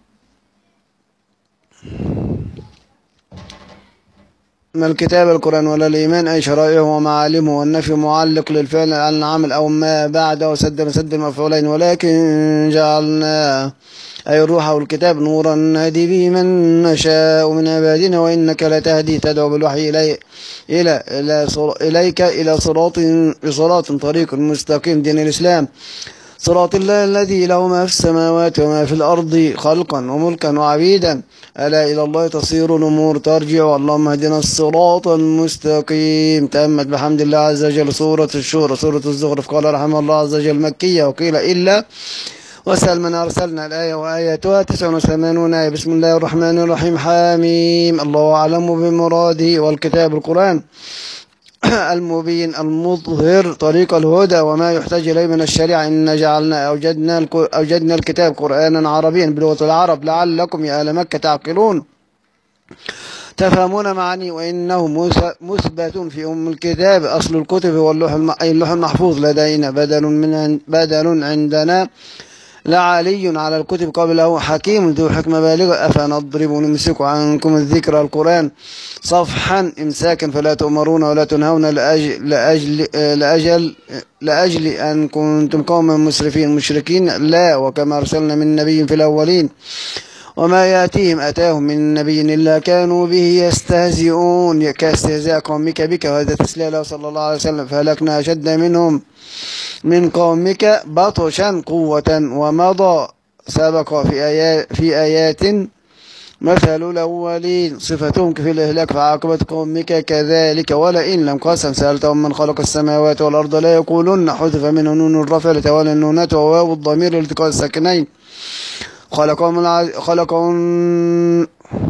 ما الكتاب القرآن ولا الإيمان أي شرائعه ومعالمه. والنفي معلق للفعل على العمل أو ما بعده سد مسد المفعولين. ولكن جعلنا أي الروح والكتاب نورا نهدي به من نشاء من عبادنا وإنك لتهدي تدعو بالوحي إلي إلى إلى إليك إلى صراط بصراط طريق مستقيم دين الإسلام صراط الله الذي له ما في السماوات وما في الأرض خلقا وملكا وعبيدا ألا إلى الله تصير الأمور ترجع. اللهم اهدنا الصراط المستقيم. تأمت بحمد الله عز وجل سورة الشورى سورة الزخرف قال رحمه الله عز وجل مكية وقيل إلا وسأل من أرسلنا الآية وآياتها تسع وثمانون آية. بسم الله الرحمن الرحيم حاميم الله أعلم بمراده. والكتاب القرآن المبين المظهر طريق الهدى وما يحتاج إليه من الشريعة. إن جعلنا أوجدنا, أوجدنا الكتاب قرآنا عربيا بلغة العرب لعلكم يا أهل مكة تعقلون تفهمون معاني. وإنه مثبت في أم الكتاب أصل الكتب واللوح اللوح المحفوظ لدينا بدل من بدل عندنا لعلي على الكتب قبله حكيم ذو حكمة بالغة. أفنضرب نمسك عنكم الذكر القرآن صفحا إمساكا فلا تؤمرون ولا تنهون لأجل, لأجل, لأجل, لأجل أن كنتم قوما مسرفين مشركين لا. وكما أرسلنا من نبي في الأولين وما يأتيهم أتاهم من نبي إلا كانوا به يستهزئون كاستهزاء قومك بك. وهذا تسليل صلى الله عليه وسلم فهلكنا أشد منهم من قومك بطشا قوة ومضى سبق في آيات, في آيات مثل الأولين صفتهم في الإهلاك فعاقبة قومك كذلك. ولئن لم قسم سألتهم من خلق السماوات والأرض لا يقولون حذف منه نون الرفع لتوالي النونات وواو الضمير لالتقاء الساكنين خلقهم العز... خلقهم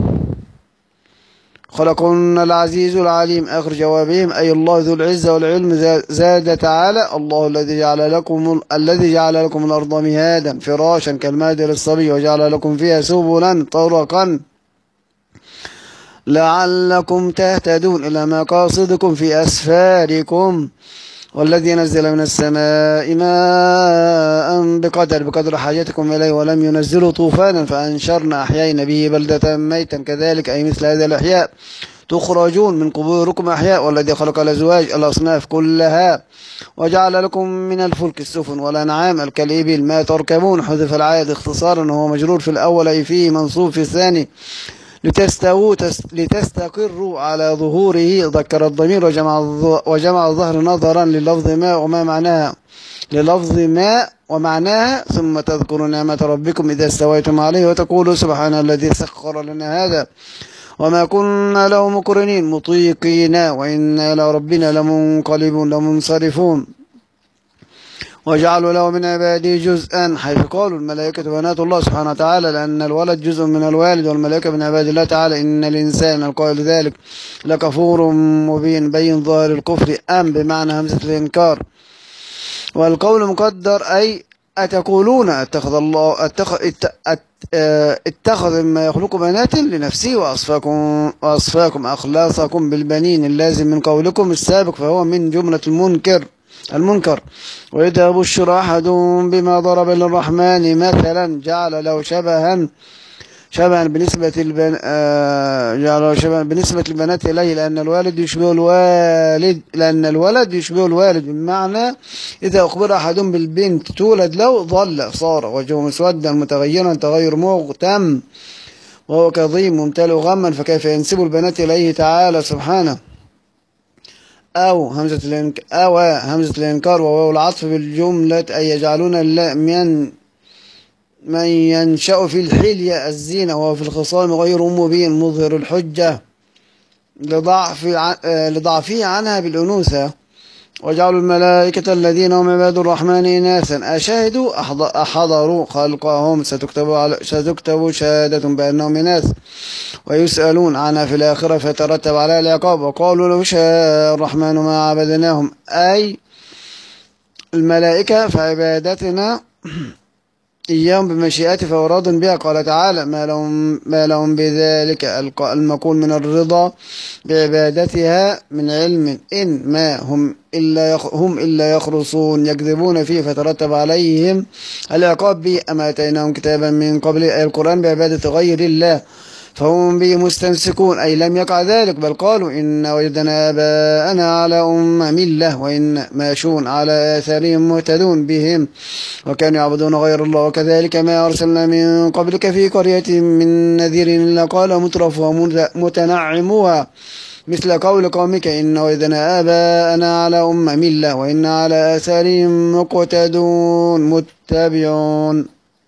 خلقهن العزيز العليم. آخر جوابهم أي الله ذو العزة والعلم. زاد تعالى الله الذي جعل لكم الذي جعل لكم الأرض مهادا فراشا كالمهد للصبي وجعل لكم فيها سبلا طرقا لعلكم تهتدون إلى مقاصدكم في أسفاركم. والذي نزل من السماء ماء بقدر بقدر حاجتكم إليه ولم ينزلوا طوفانا فأنشرنا أحيينا به بلدة ميتا كذلك أي مثل هذا الأحياء تخرجون من قبوركم أحياء، والذي خلق الأزواج الأصناف كلها وجعل لكم من الفلك السفن والأنعام كالإبل ما تركبون. حذف العائد اختصارا، وهو مجرور في الأول أي فيه منصوب في الثاني لتستووا لتستقروا على ظهوره. ذكر الضمير وجمع وجمع الظهر نظرا للفظ ما وما معناها للفظ ما ومعناها. ثم تذكروا نعمة ربكم إذا استويتم عليه وتقولوا سبحان الذي سخر لنا هذا وما كنا له مقرنين مطيقين وإنا إلى ربنا لمنقلبون لمنصرفون. وجعلوا له من عباده جزءا، حيث قالوا الملائكة بنات الله سبحانه وتعالى، لأن الولد جزء من الوالد والملائكة من عباد الله تعالى. إن الإنسان القائل ذلك لكفور مبين. بين ظاهر الكفر أم بمعنى همزة الإنكار. والقول مقدر أي أتقولون اتخذ الله اتخذ اتخذ مما يخلق بنات لنفسه وأصفاكم وأصفاكم أخلاصكم بالبنين اللازم من قولكم السابق، فهو من جملة المنكر المنكر. وإذا بشر أحد بما ضرب للرحمن مثلا جعل له شبها شبها بالنسبة البن... آه... جعل شبها بالنسبة البنات إليه، لأن الوالد يشبه الوالد لأن الولد يشبه الوالد، بمعنى إذا أخبر أحد بالبنت تولد له ظل صار وجهه مسودا متغيرا تغير مغتم وهو كظيم ممتلئ غما، فكيف ينسب البنات إليه تعالى سبحانه. أو همزة الإنك... أو همزة الإنكار وهو العطف بالجملة أي يجعلون من من ينشأ في الحلية الزينة وهو في الخصام غير مبين مظهر الحجة لضعف لضعفه عنها بالأنوثة. وجعلوا الملائكة الذين هم عباد الرحمن إناثا أشهدوا أحضروا خلقهم ستكتب على ستكتب شهادة بأنهم إناث ويسألون عنها في الآخرة فترتب عليها العقاب. وقالوا لو شاء الرحمن ما عبدناهم، أي الملائكة فعبادتنا إياهم بمشيئته فوراد بها. قال تعالى ما لهم, ما لهم بذلك المقول من الرضا بعبادتها من علم إن ما هم إلا, هم إلا يخرصون يكذبون فيه فترتب عليهم العقاب به. أما أتيناهم كتابا من قبل أي القرآن بعبادة غير الله فهم به مستمسكون، أي لم يقع ذلك، بل قالوا إن وجدنا آباءنا على أم ملة وإن ماشون على آثارهم مهتدون بهم وكانوا يعبدون غير الله. وكذلك ما أرسلنا من قبلك في قرية من نذير إلا قال مترفوها متنعموها مثل قول قومك إن وجدنا آباءنا على أم ملة وإن على آثارهم مقتدون متبعون.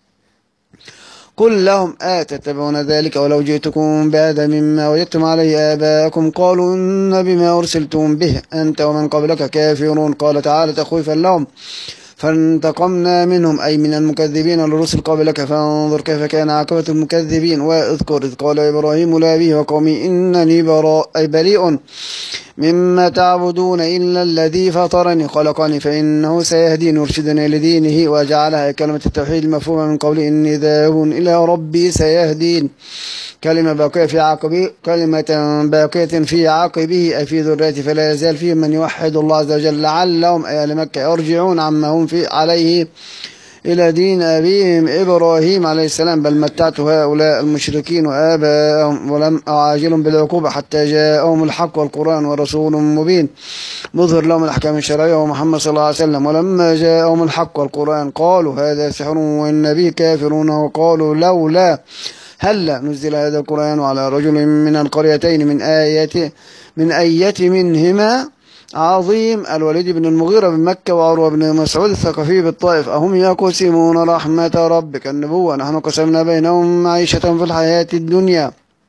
قل لهم آتتبعون ذلك ولو جئتكم بهذا مما وجدتم عليه آباءكم قالوا إن بما أرسلتم به أنت ومن قبلك كافرون. قال تعالى تخويفا لهم فانتقمنا منهم أي من المكذبين للرسل قبلك فانظر كيف كان عاقبة المكذبين. واذكر إذ قال إبراهيم لأبيه وقومي إنني براء أي بريء مما تعبدون إلا الذي فطرني خلقني فإنه سيهدين يرشدني لدينه وجعلها كلمة التوحيد المفهومة من قول إني ذاهب إلى ربي سيهدين كلمة باقية في عقبه كلمة باقية في عقبه أي في ذريته فلا يزال فيهم من يوحد الله عز وجل لعلهم أي أهل مكة يرجعون عما هم في عليه إلى دين أبيهم إبراهيم عليه السلام. بل متعت هؤلاء المشركين وآباءهم ولم أعاجلهم بالعقوبة حتى جاءهم الحق والقرآن ورسول مبين مظهر لهم الأحكام الشرعية ومحمد صلى الله عليه وسلم. ولما جاءهم الحق والقرآن قالوا هذا سحر وإن به كافرون وقالوا لولا هل نزل هذا القرآن على رجل من القريتين من آية من أية منهما عظيم. الوليد بن المغيرة بمكة وعروة بن مسعود الثقفي بالطائف. أهم يقسمون رحمة ربك النبوة نحن قسمنا بينهم معيشة في الحياة الدنيا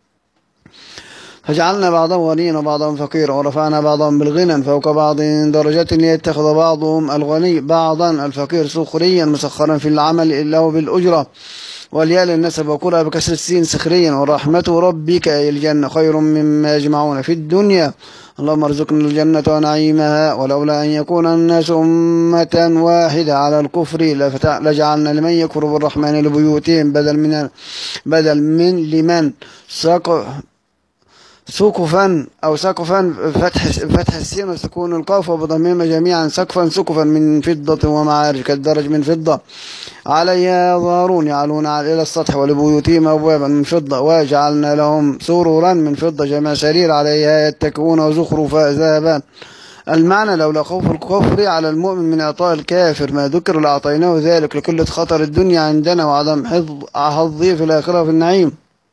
فجعلنا بعضهم غنيا وبعضهم فقيرا ورفعنا بعضهم بالغنى فوق بعض درجات ليتخذ بعضهم الغني بعضا الفقير سخريا مسخرا في العمل إلا هو بالأجرة. والياء للنسب وقرأ بكسر السين سخريا. ورحمة ربك أي الجنة خير مما يجمعون في الدنيا اللهم ارزقنا الجنة ونعيمها. ولولا أن يكون الناس أمة واحدة على الكفر لجعلنا لمن يكفر بالرحمن لبيوتهم بدل من بدل من لمن سقف سقفا أو سقفا فتح فتح السين وسكون القاف وبضمهما جميعا سقفا سقفا من فضة ومعارج كالدرج من فضة عليها يظهرون يعلون إلى السطح ولبيوتهم أبوابا من فضة وجعلنا لهم سررا من فضة جمع سرير عليها يتكئون وزخرفا ذهبا. المعنى لولا خوف الكفر على المؤمن من إعطاء الكافر ما ذكر لأعطيناه ذلك لقلة خطر الدنيا عندنا وعدم حظه في الآخرة في النعيم.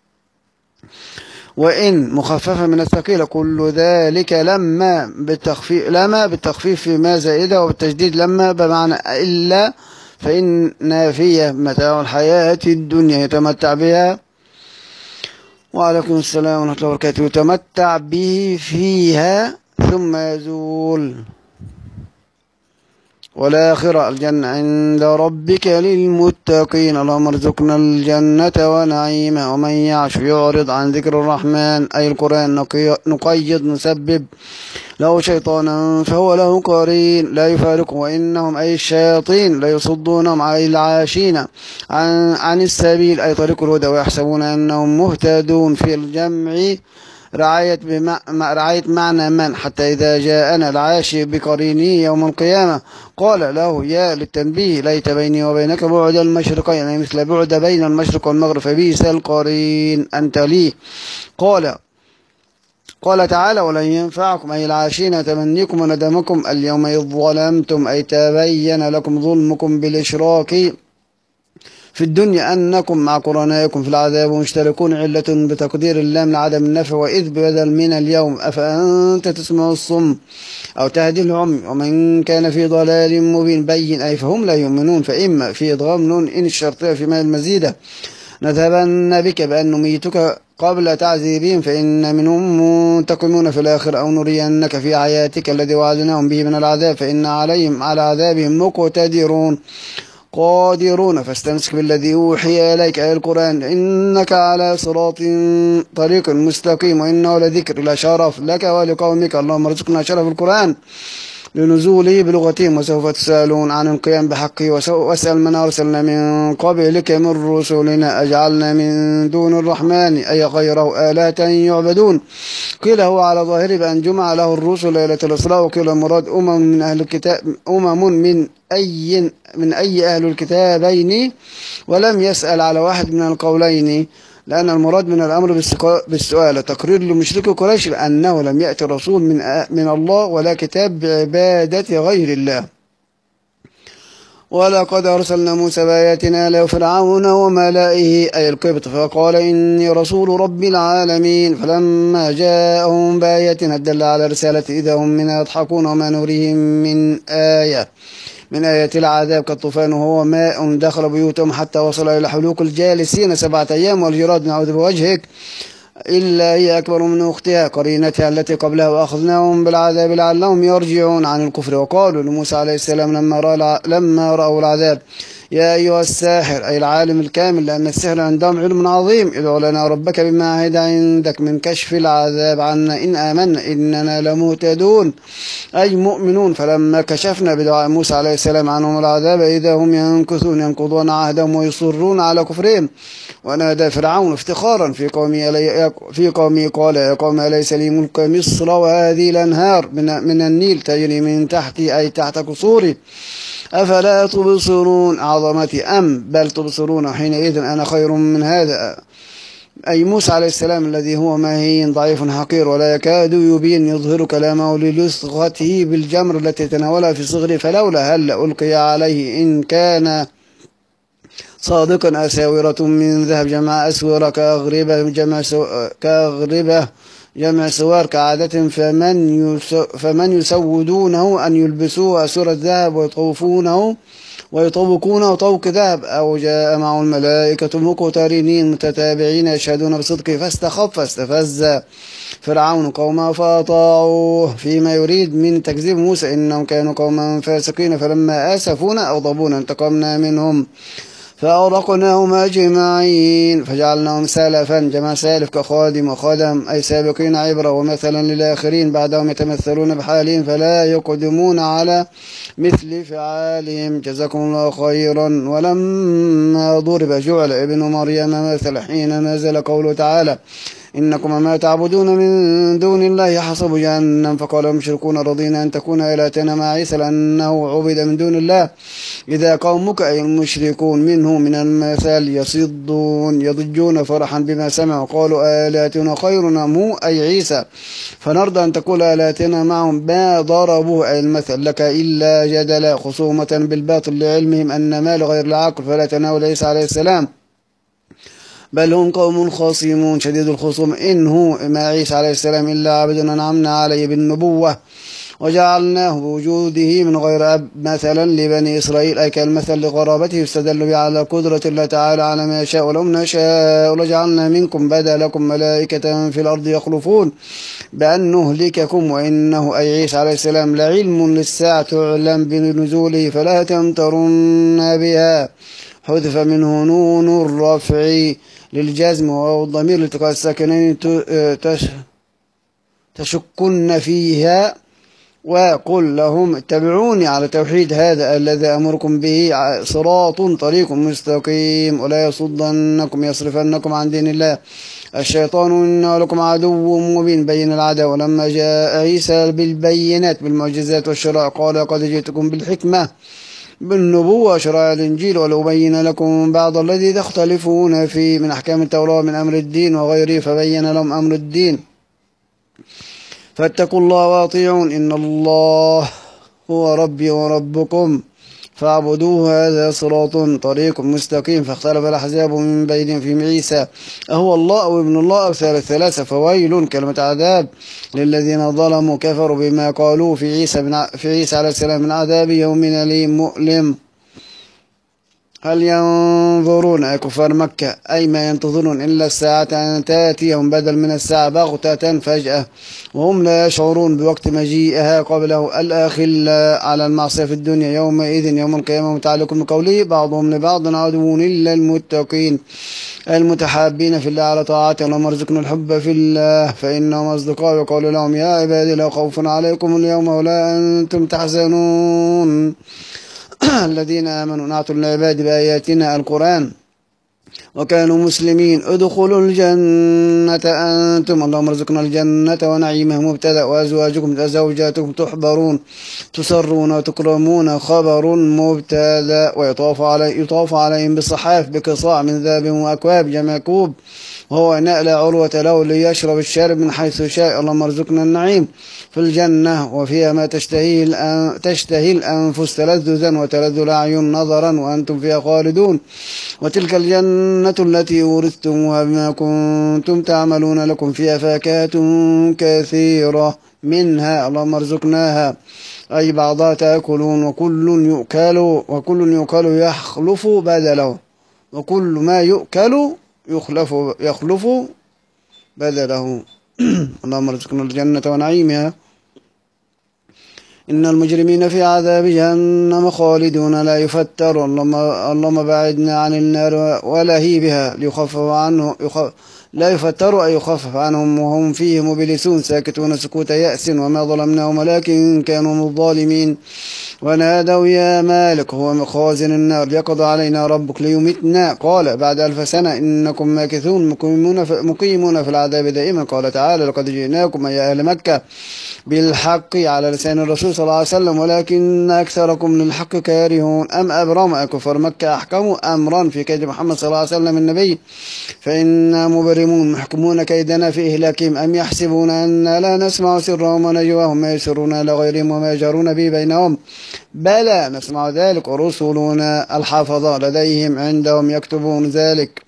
وإن مخففة من الثقيلة كل ذلك لما بالتخفيف لما بالتخفيف ما زائدة وبالتشديد لما بمعنى إلا فإن نافية متاع الحياة الدنيا يتمتع بها. وعليكم السلام ورحمة الله وبركاته. يتمتع به فيها ثم يزول. والآخرة الجنة عند ربك للمتقين. اللهم ارزقنا الجنة ونعيمها. ومن يعش يعرض عن ذكر الرحمن أي القرآن نقيض نسبب له شيطانا فهو له قرين لا يفارقه وإنهم أي الشياطين لا يصدونهم أي العاشين عن, عن السبيل أي طريق الهدى ويحسبون أنهم مهتدون في الجمع رعاية, بمع... رعاية معنى من حتى إذا جاءنا العاشي بقرينه يوم القيامة قال له يا للتنبيه ليت بيني وبينك بعد المشرقين يعني مثل بعد بين المشرق والمغرب فبئس القرين أنت لي. قال قال تعالى ولن ينفعكم أي العاشين تمنيكم وندمكم اليوم إذ ظلمتم أي تبين لكم ظلمكم بالإشراك في الدنيا أنكم مع قرنائكم في العذاب مشتركون علة بتقدير اللام لعدم النفع وإذ بدل من اليوم أفأنت تسمع الصم أو تهدي العمي ومن كان في ضلال مبين بين أي فهم لا يؤمنون فإما في إضغام نون إن الشرطية في ماء المزيدة نذهبن بك بأن نميتك قبل تعذيبهم فإن منهم منتقمون في الآخر أو نرينك في حياتك الذي وعدناهم به من العذاب فإن عليهم على عذابهم مقتدرون قادرون فاستمسك بالذي أوحي إليك أي القرآن إنك على صراط طريق مستقيم وإنه لذكر لشرف لك ولقومك. اللهم ارزقنا شرف القرآن لنزوله بلغتهم وسوف تسألون عن القيام بحقه واسأل من أرسلنا من قبلك من رسلنا أجعلنا من دون الرحمن أي غيره آلهة يعبدون. قيل هو على ظاهره بأن جمع له الرسل ليلة الإسراء وقيل المراد أمم من أهل الكتاب أمم من أي من أي أهل الكتابين ولم يسأل على واحد من القولين لأن المراد من الأمر بالسؤال تقرير لمشرك قريش بأنه لم يأتي رسول من من الله ولا كتاب بعبادة غير الله. ولقد أرسلنا موسى بآياتنا إلى فرعون وملئه أي القبط فقال إني رسول رب العالمين فلما جاءهم بآياتنا دل على رسالته إذا هم منها يضحكون وما نريهم من آية من آيات العذاب كالطوفان وهو ماء دخل بيوتهم حتى وصل إلى حلوق الجالسين سبعة أيام والجراد نعوذ بوجهك إلا هي أكبر من أختها قرينتها التي قبلها وأخذناهم بالعذاب لعلهم يرجعون عن الكفر. وقالوا لموسى عليه السلام لما رأى لما رأوا العذاب يا أيها الساحر أي العالم الكامل لأن السحر عندهم علم عظيم ادع لنا ربك بما عهد عندك من كشف العذاب عنا إن آمنا إننا لمهتدون أي مؤمنون. فلما كشفنا بدعاء موسى عليه السلام عنهم العذاب إذا هم ينكثون ينقضون عهدهم ويصرون على كفرهم. ونادى فرعون افتخارا في قومه في قومه قال يا قوم أليس لي ملك مصر وهذه الأنهار من النيل تجري من تحتي أي تحت قصوري أفلا تبصرون عظمتي أم بل تبصرون حينئذ أنا خير من هذا أي موسى عليه السلام الذي هو مهين ضعيف حقير ولا يكاد يبين يظهر كلامه للصغته بالجمر التي تناولها في صغره فلولا هل ألقي عليه إن كان صادقا أساورة من ذهب جمع أسورة كأغربة جمع سو... كأغربة جمع سوار كعادة فمن يس... فمن يسودونه أن يلبسوه أسورة ذهب ويطوفونه ويطوقونه طوق ذهب أو جاء معه الملائكة مقترنين متتابعين يشهدون بصدقه فاستخف فاستفز فرعون قومه فأطاعوه فيما يريد من تكذيب موسى إنهم كانوا قوما فاسقين فلما آسفونا أغضبونا انتقمنا منهم فأغرقناهم أجمعين فجعلناهم سلفا جمع سالف كخادم وخدم أي سابقين عبرة ومثلا للآخرين بعدهم يتمثلون بحالهم فلا يقدمون على مثل فعالهم جزاكم الله خيرا. ولما ضرب جعل ابن مريم مثل حين نزل قوله تعالى إنكم ما تعبدون من دون الله حصب جهنم. فقال المشركون رضينا أن تكون إلهتنا مع عيسى لأنه عبد من دون الله. إذا قومك أي المشركون منه من المثل يصدون يضجون فرحا بما سمعوا قالوا آلهتنا خير مو أي عيسى فنرضى أن تقول آلهتنا معهم ما ضربوه أي المثل لك إلا جدلا خصومة بالباطل لعلمهم أن ما لغير العقل فلا تناول عيسى عليه السلام بل هم قوم خاصمون شديد الخصوم إن هو ما عيسى عليه السلام إلا عبد أنعمنا عليه بالنبوة وجعلناه بوجوده من غير أب مثلا لبني إسرائيل أي كالمثل لغرابته يستدل به على قدرة الله تعالى على ما يشاء ولو نشاء لجعلنا منكم بدلكم ملائكة في الأرض يخلفون بأن نهلككم وإنه أي عيسى عليه السلام لعلم للساعة تعلم بنزوله فلا تمترن بها حذف منه نون الرفع للجزم والضمير لالتقاء الساكنين تشكن فيها وقل لهم اتبعوني على توحيد هذا الذي أمركم به صراط طريق مستقيم ولا يصدنكم يصرفنكم عن دين الله الشيطان إنه لكم عدو مبين بين العداوة. ولما جاء عيسى بالبينات بالمعجزات والشرائع قال قد جئتكم بالحكمة بالنبوة شرائع الإنجيل ولأبين لكم بعض الذي تختلفون فيه من أحكام التوراة من أمر الدين وغيره فبين لهم أمر الدين فاتقوا الله واطيعون إن الله هو ربي وربكم فاعبدوه هذا صراط طريق مستقيم. فاختلف الأحزاب من بينهم في عيسى أهو الله أو ابن الله أو ثالث ثلاثة فويل كلمة عذاب للذين ظلموا كفروا بما قالوا في عيسى بن في عيسى عليه السلام من عذاب يوم أليم مؤلم. هل ينظرون أي كفار مكة أي ما ينتظرون إلا الساعة أن تأتيهم بدل من الساعة بغتة فجأة وهم لا يشعرون بوقت مجيئها قبله الأخلاء على المعصية في الدنيا يومئذ يوم القيامة متعلق بقوله بعضهم لبعض عدو إلا المتقين المتحابين في الله على طاعته اللهم ارزقنا الحب في الله فإنهم أصدقاء وقالوا لهم يا عبادي لا خوف عليكم اليوم ولا أنتم تحزنون الذين آمنوا نعطوا العباد بآياتنا القرآن وكانوا مسلمين ادخلوا الجنة أنتم اللهم ارزقنا الجنة ونعيمها مبتدأ وأزواجكم زوجاتكم تحبرون تسرون وتكرمون خبر مبتدأ ويطاف علي يطاف عليهم بالصحاف بقصاع من ذهب وأكواب جمع كوب وهو إناء لا عروة له ليشرب الشارب من حيث شاء اللهم ارزقنا النعيم في الجنة وفيها ما تشتهي الأن... تشتهي الأنفس تلذذا وتلذ الأعين نظرا وأنتم فيها خالدون وتلك الجنة التي أورثتموها بما كنتم تعملون لكم فيها فاكهة كثيرة منها اللهم ارزقناها أي بعضها تأكلون وكل يؤكل وكل يؤكل يخلف بدله وكل ما يؤكل يخلف يخلف بدله اللهم ارزقنا الجنة ونعيمها إن المجرمين في عذاب جهنم خالدون لا يفتر اللهم اللهم بعدنا عن النار ولهيبها ليخفف عنه يخف لا يفتر أي يخفف عنهم وهم فيه مبلسون ساكتون سكوت يأس وما ظلمناهم ولكن كانوا الظالمين ونادوا يا مالك هو مخازن النار ليقضى علينا ربك ليمتنا قال بعد ألف سنة إنكم ماكثون مقيمون في, مقيمون في العذاب دائما قال تعالى لقد جئناكم يا أهل مكة بالحق على لسان الرسول صلى الله عليه وسلم ولكن أكثركم للحق كارهون أم أبرم كفر مكة أحكموا أمرا في كيد محمد صلى الله عليه وسلم النبي فإنا مبرمون محكمون كيدنا في إهلاكهم أم يحسبون أن لا نسمع سرهم ونجواهم ما يسرون لغيرهم وما يجرون به بينهم بلى نسمع ذلك ورسلنا الحافظة لديهم عندهم يكتبون ذلك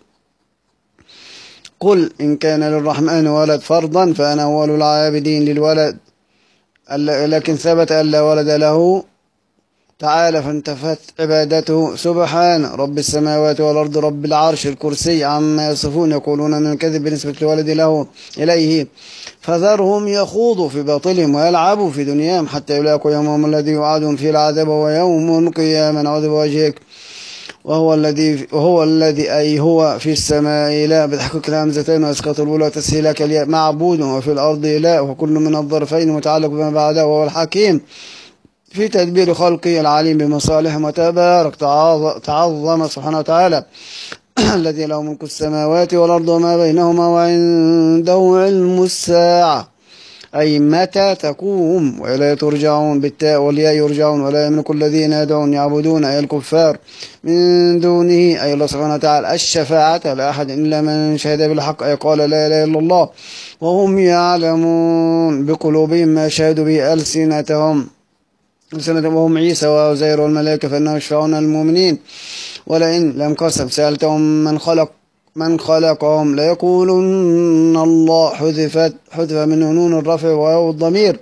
قل إن كان للرحمن ولد فرضا فأنا أول العابدين للولد لكن ثبت أن لا ولد له تعالى فانتفت عبادته سبحان رب السماوات والأرض رب العرش الكرسي عما يصفون يقولون من الكذب بالنسبة للولد له إليه فذرهم يخوضوا في باطلهم ويلعبوا في دنياهم حتى يلاقوا يومهم الذي يوعدون فيه العذاب ويوم القيامة نعوذ بوجهك وهو الذي وهو الذي أي هو في السماء لا بتحقيق الهمزتين وإسقاط الأولى وتسهيلها كالياء معبود وفي الأرض لا وكل من الظرفين متعلق بما بعده وهو الحكيم في تدبير خلقه العليم بمصالحهم وتبارك تعظم سبحانه وتعالى الذي له ملك السماوات والأرض وما بينهما وعنده علم الساعة أي متى تقوم وإليه ترجعون بالتاء والياء يرجعون ولا يملك الذين يدعون يعبدون أي الكفار من دونه أي الله سبحانه وتعالى الشفاعة لا أحد إلا من شهد بالحق أي قال لا إله إلا الله وهم يعلمون بقلوبهم ما شهدوا به ألسنتهم وهم عيسى وعزير والملائكة فإنهم يشفعون المؤمنين ولئن لم قسم سألتهم من خلق من خلقهم ليقولن الله حذفت حذف من نون الرفع وواو الضمير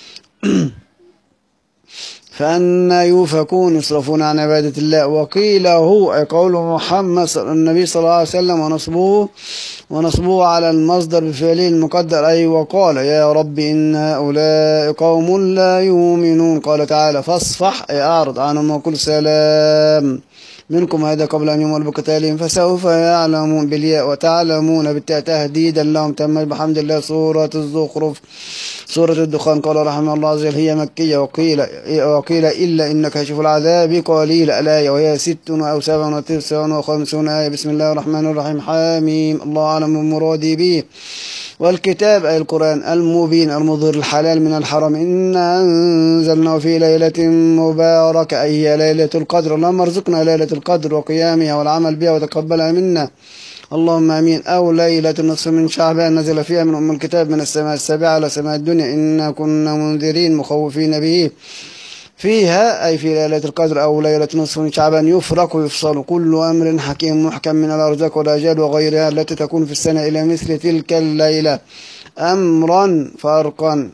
فأنا يوفكون يصرفون عن عبادة الله وقيل هو أي قول محمد النبي صلى الله عليه وسلم ونصبوه ونصبوه على المصدر بفعله المقدر أي وقال يا رب إن هؤلاء قوم لا يؤمنون قال تعالى فاصفح أي أعرض عنهم وقل سلام منكم هذا قبل أن يمر بقتالهم فسوف يعلمون بالياء وتعلمون بالتاء تهديدا لهم تمت بحمد الله سورة الزخرف سورة الدخان قال رحمه الله عز وجل هي مكية وقيل وقيل إلا إن كاشف العذاب قليل الآية وهي ست أو سبع وتسع وخمسون آية بسم الله الرحمن الرحيم حاميم الله أعلم بمرادي به والكتاب أي القرآن المبين المظهر الحلال من الحرام إنا أنزلناه في ليلة مباركة أي هي ليلة القدر اللهم ارزقنا ليلة القدر وقيامها والعمل بها وتقبلها منا اللهم امين. او ليلة النصف من شعبان نزل فيها من ام الكتاب من السماء السابعة على سماء الدنيا انا كنا منذرين مخوفين به فيها اي في ليلة القدر او ليلة نصف من شعبان يفرق ويفصل كل امر حكيم محكم من الارزاق والاجال وغيرها التي تكون في السنة الى مثل تلك الليلة امرا فرقا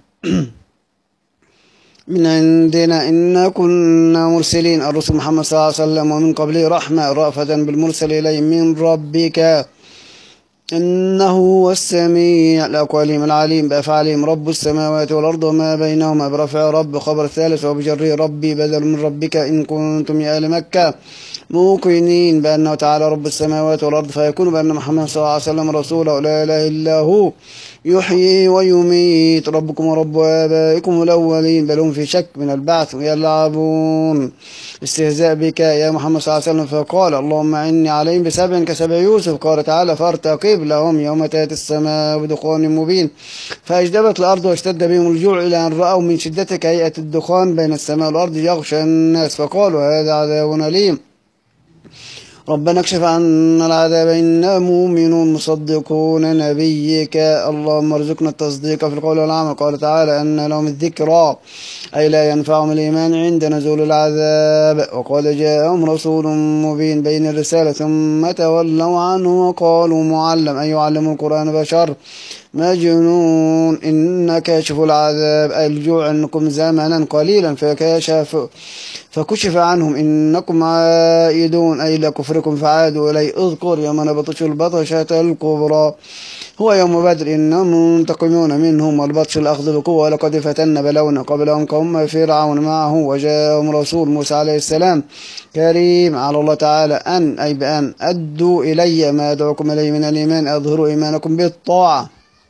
من عندنا إنا كنا مرسلين الرسول محمد صلى الله عليه وسلم ومن قبله رحمة رأفة بالمرسل إليه من ربك إنه هو السميع الأقوالهم العليم بأفعالهم رب السماوات والأرض وما بينهما برفع رب خبر ثالث وبجره ربي بدل من ربك إن كنتم يا أهل مكة موقنين بأنه تعالى رب السماوات والأرض فيكون بأن محمد صلى الله عليه وسلم رسوله لا إله إلا هو يحيي ويميت ربكم ورب آبائكم الأولين بل هم في شك من البعث ويلعبون استهزاء بك يا محمد صلى الله عليه وسلم فقال اللهم إني عليهم بسبع كسبع يوسف قال تعالى فارتقب لهم يوم تأتي السماء بدخان مبين فأجدبت الأرض واشتد بهم الجوع إلى أن رأوا من شدة هيئة الدخان بين السماء والأرض يغشى الناس فقالوا هذا عذاب أليم ربنا اكشف عنا العذاب إنا مؤمنون مصدقون نبيك اللهم ارزقنا التصديق في القول والعمل قال تعالى أن لهم الذكرى أي لا ينفعهم الإيمان عند نزول العذاب وقال جاءهم رسول مبين بين الرسالة ثم تولوا عنه وقالوا معلم أي يعلم القرآن بشر مجنون إن كاشف العذاب أي الجوع أنكم زمنا قليلا فكشف فكشف عنهم إنكم عائدون أي لكفركم فعادوا إليه اذكر يوم نبطش البطشة الكبرى هو يوم بدر إنهم منتقمون منهم والبطش الأخذ بقوة ولقد فتن بلونا قبلهم قوم فرعون معه وجاءهم رسول موسى عليه السلام كريم على الله تعالى أن أي بأن أدوا إلي ما أدعوكم إليه من الإيمان أظهروا إيمانكم بالطاعة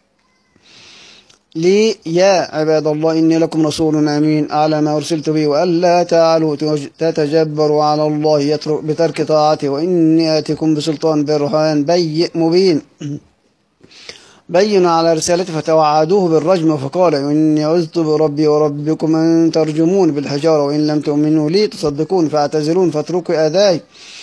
لي يا عباد الله إني لكم رسول أمين على ما أرسلت به وألا تعالوا تتجبروا على الله بترك طاعته وإني آتكم بسلطان برهان بيء مبين بين على رسالته فتوعدوه بالرجم فقال إني عذت بربي وربكم أن ترجمون بالحجارة وإن لم تؤمنوا لي تصدقون فاعتزلون فاتركوا أذاي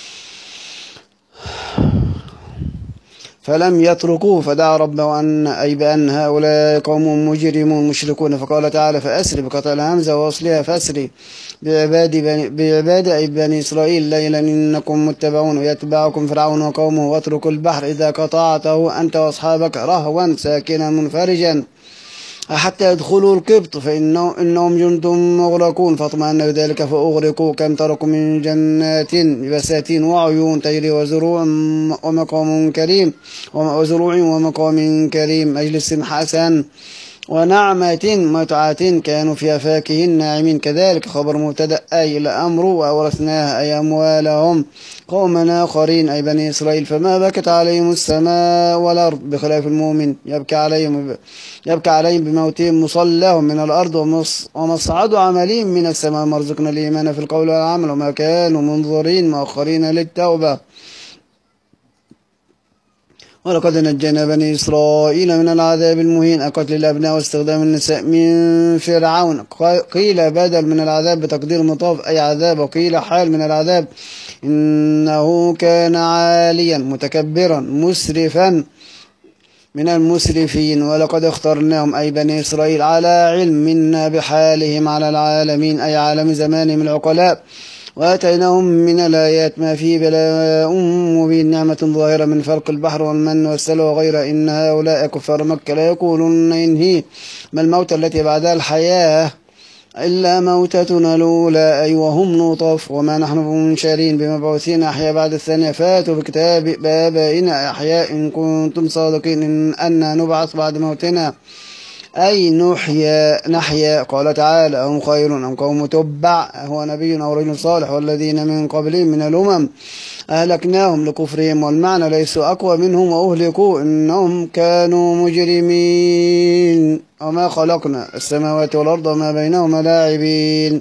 فلم يتركوه فدعا ربه أن أي بأن هؤلاء قوم مجرمون مشركون فقال تعالى فأسري بقطع الهمزة ووصلها فأسري بعبادي بني بعبادي أي بني إسرائيل ليلا إنكم متبعون ويتبعكم فرعون وقومه واتركوا البحر إذا قطعته أنت وأصحابك رهوا ساكنا منفرجا حتى يدخلوا القبط فإنهم إنهم جند مغرقون فاطمأن بذلك فأغرقوا كم تركوا من جنات بساتين وعيون تجري وزروع ومقام كريم وزروع ومقام كريم مجلس حسن ونعمة متعة كانوا فيها فاكهين ناعمين كذلك خبر مبتدأ أي الأمر وأورثناها أي أموالهم قومنا آخرين أي بني إسرائيل فما بكت عليهم السماء والأرض بخلاف المؤمن يبكي عليهم يبكي عليهم بموتهم مصلاهم من الأرض ومصعد عملهم من السماء مرزقنا الإيمان في القول والعمل وما كانوا منظرين مؤخرين للتوبة ولقد نجينا بني إسرائيل من العذاب المهين قتل الأبناء واستخدام النساء من فرعون. قيل بدل من العذاب بتقدير مطاف أي عذاب، وقيل حال من العذاب إنه كان عاليا متكبرا مسرفا من المسرفين. ولقد اخترناهم أي بني إسرائيل على علم منا بحالهم على العالمين أي عالم زمانهم العقلاء، وآتيناهم من الآيات ما فيه بلاء مبين نعمة ظاهرة من فرق البحر والمن والسلوى وغيره. إن هؤلاء كفار مكة لا يقولون إن هي ما الموت التي بعدها الحياة إلا موتتنا الأولى أي وهم نطف وما نحن بمنشرين بمبعوثين أحياء بعد الثانية. فاتوا بكتاب بآبائنا أحياء إن كنتم صادقين إن أننا نبعث بعد موتنا أي نحيا نحيا. قال تعالى هم خير أم قوم تبع هو نبي أو رجل صالح والذين من قبلهم من الأمم أهلكناهم لكفرهم والمعنى ليسوا أقوى منهم وأهلكوا إنهم كانوا مجرمين. وما خلقنا السماوات والأرض وما بينهما لاعبين.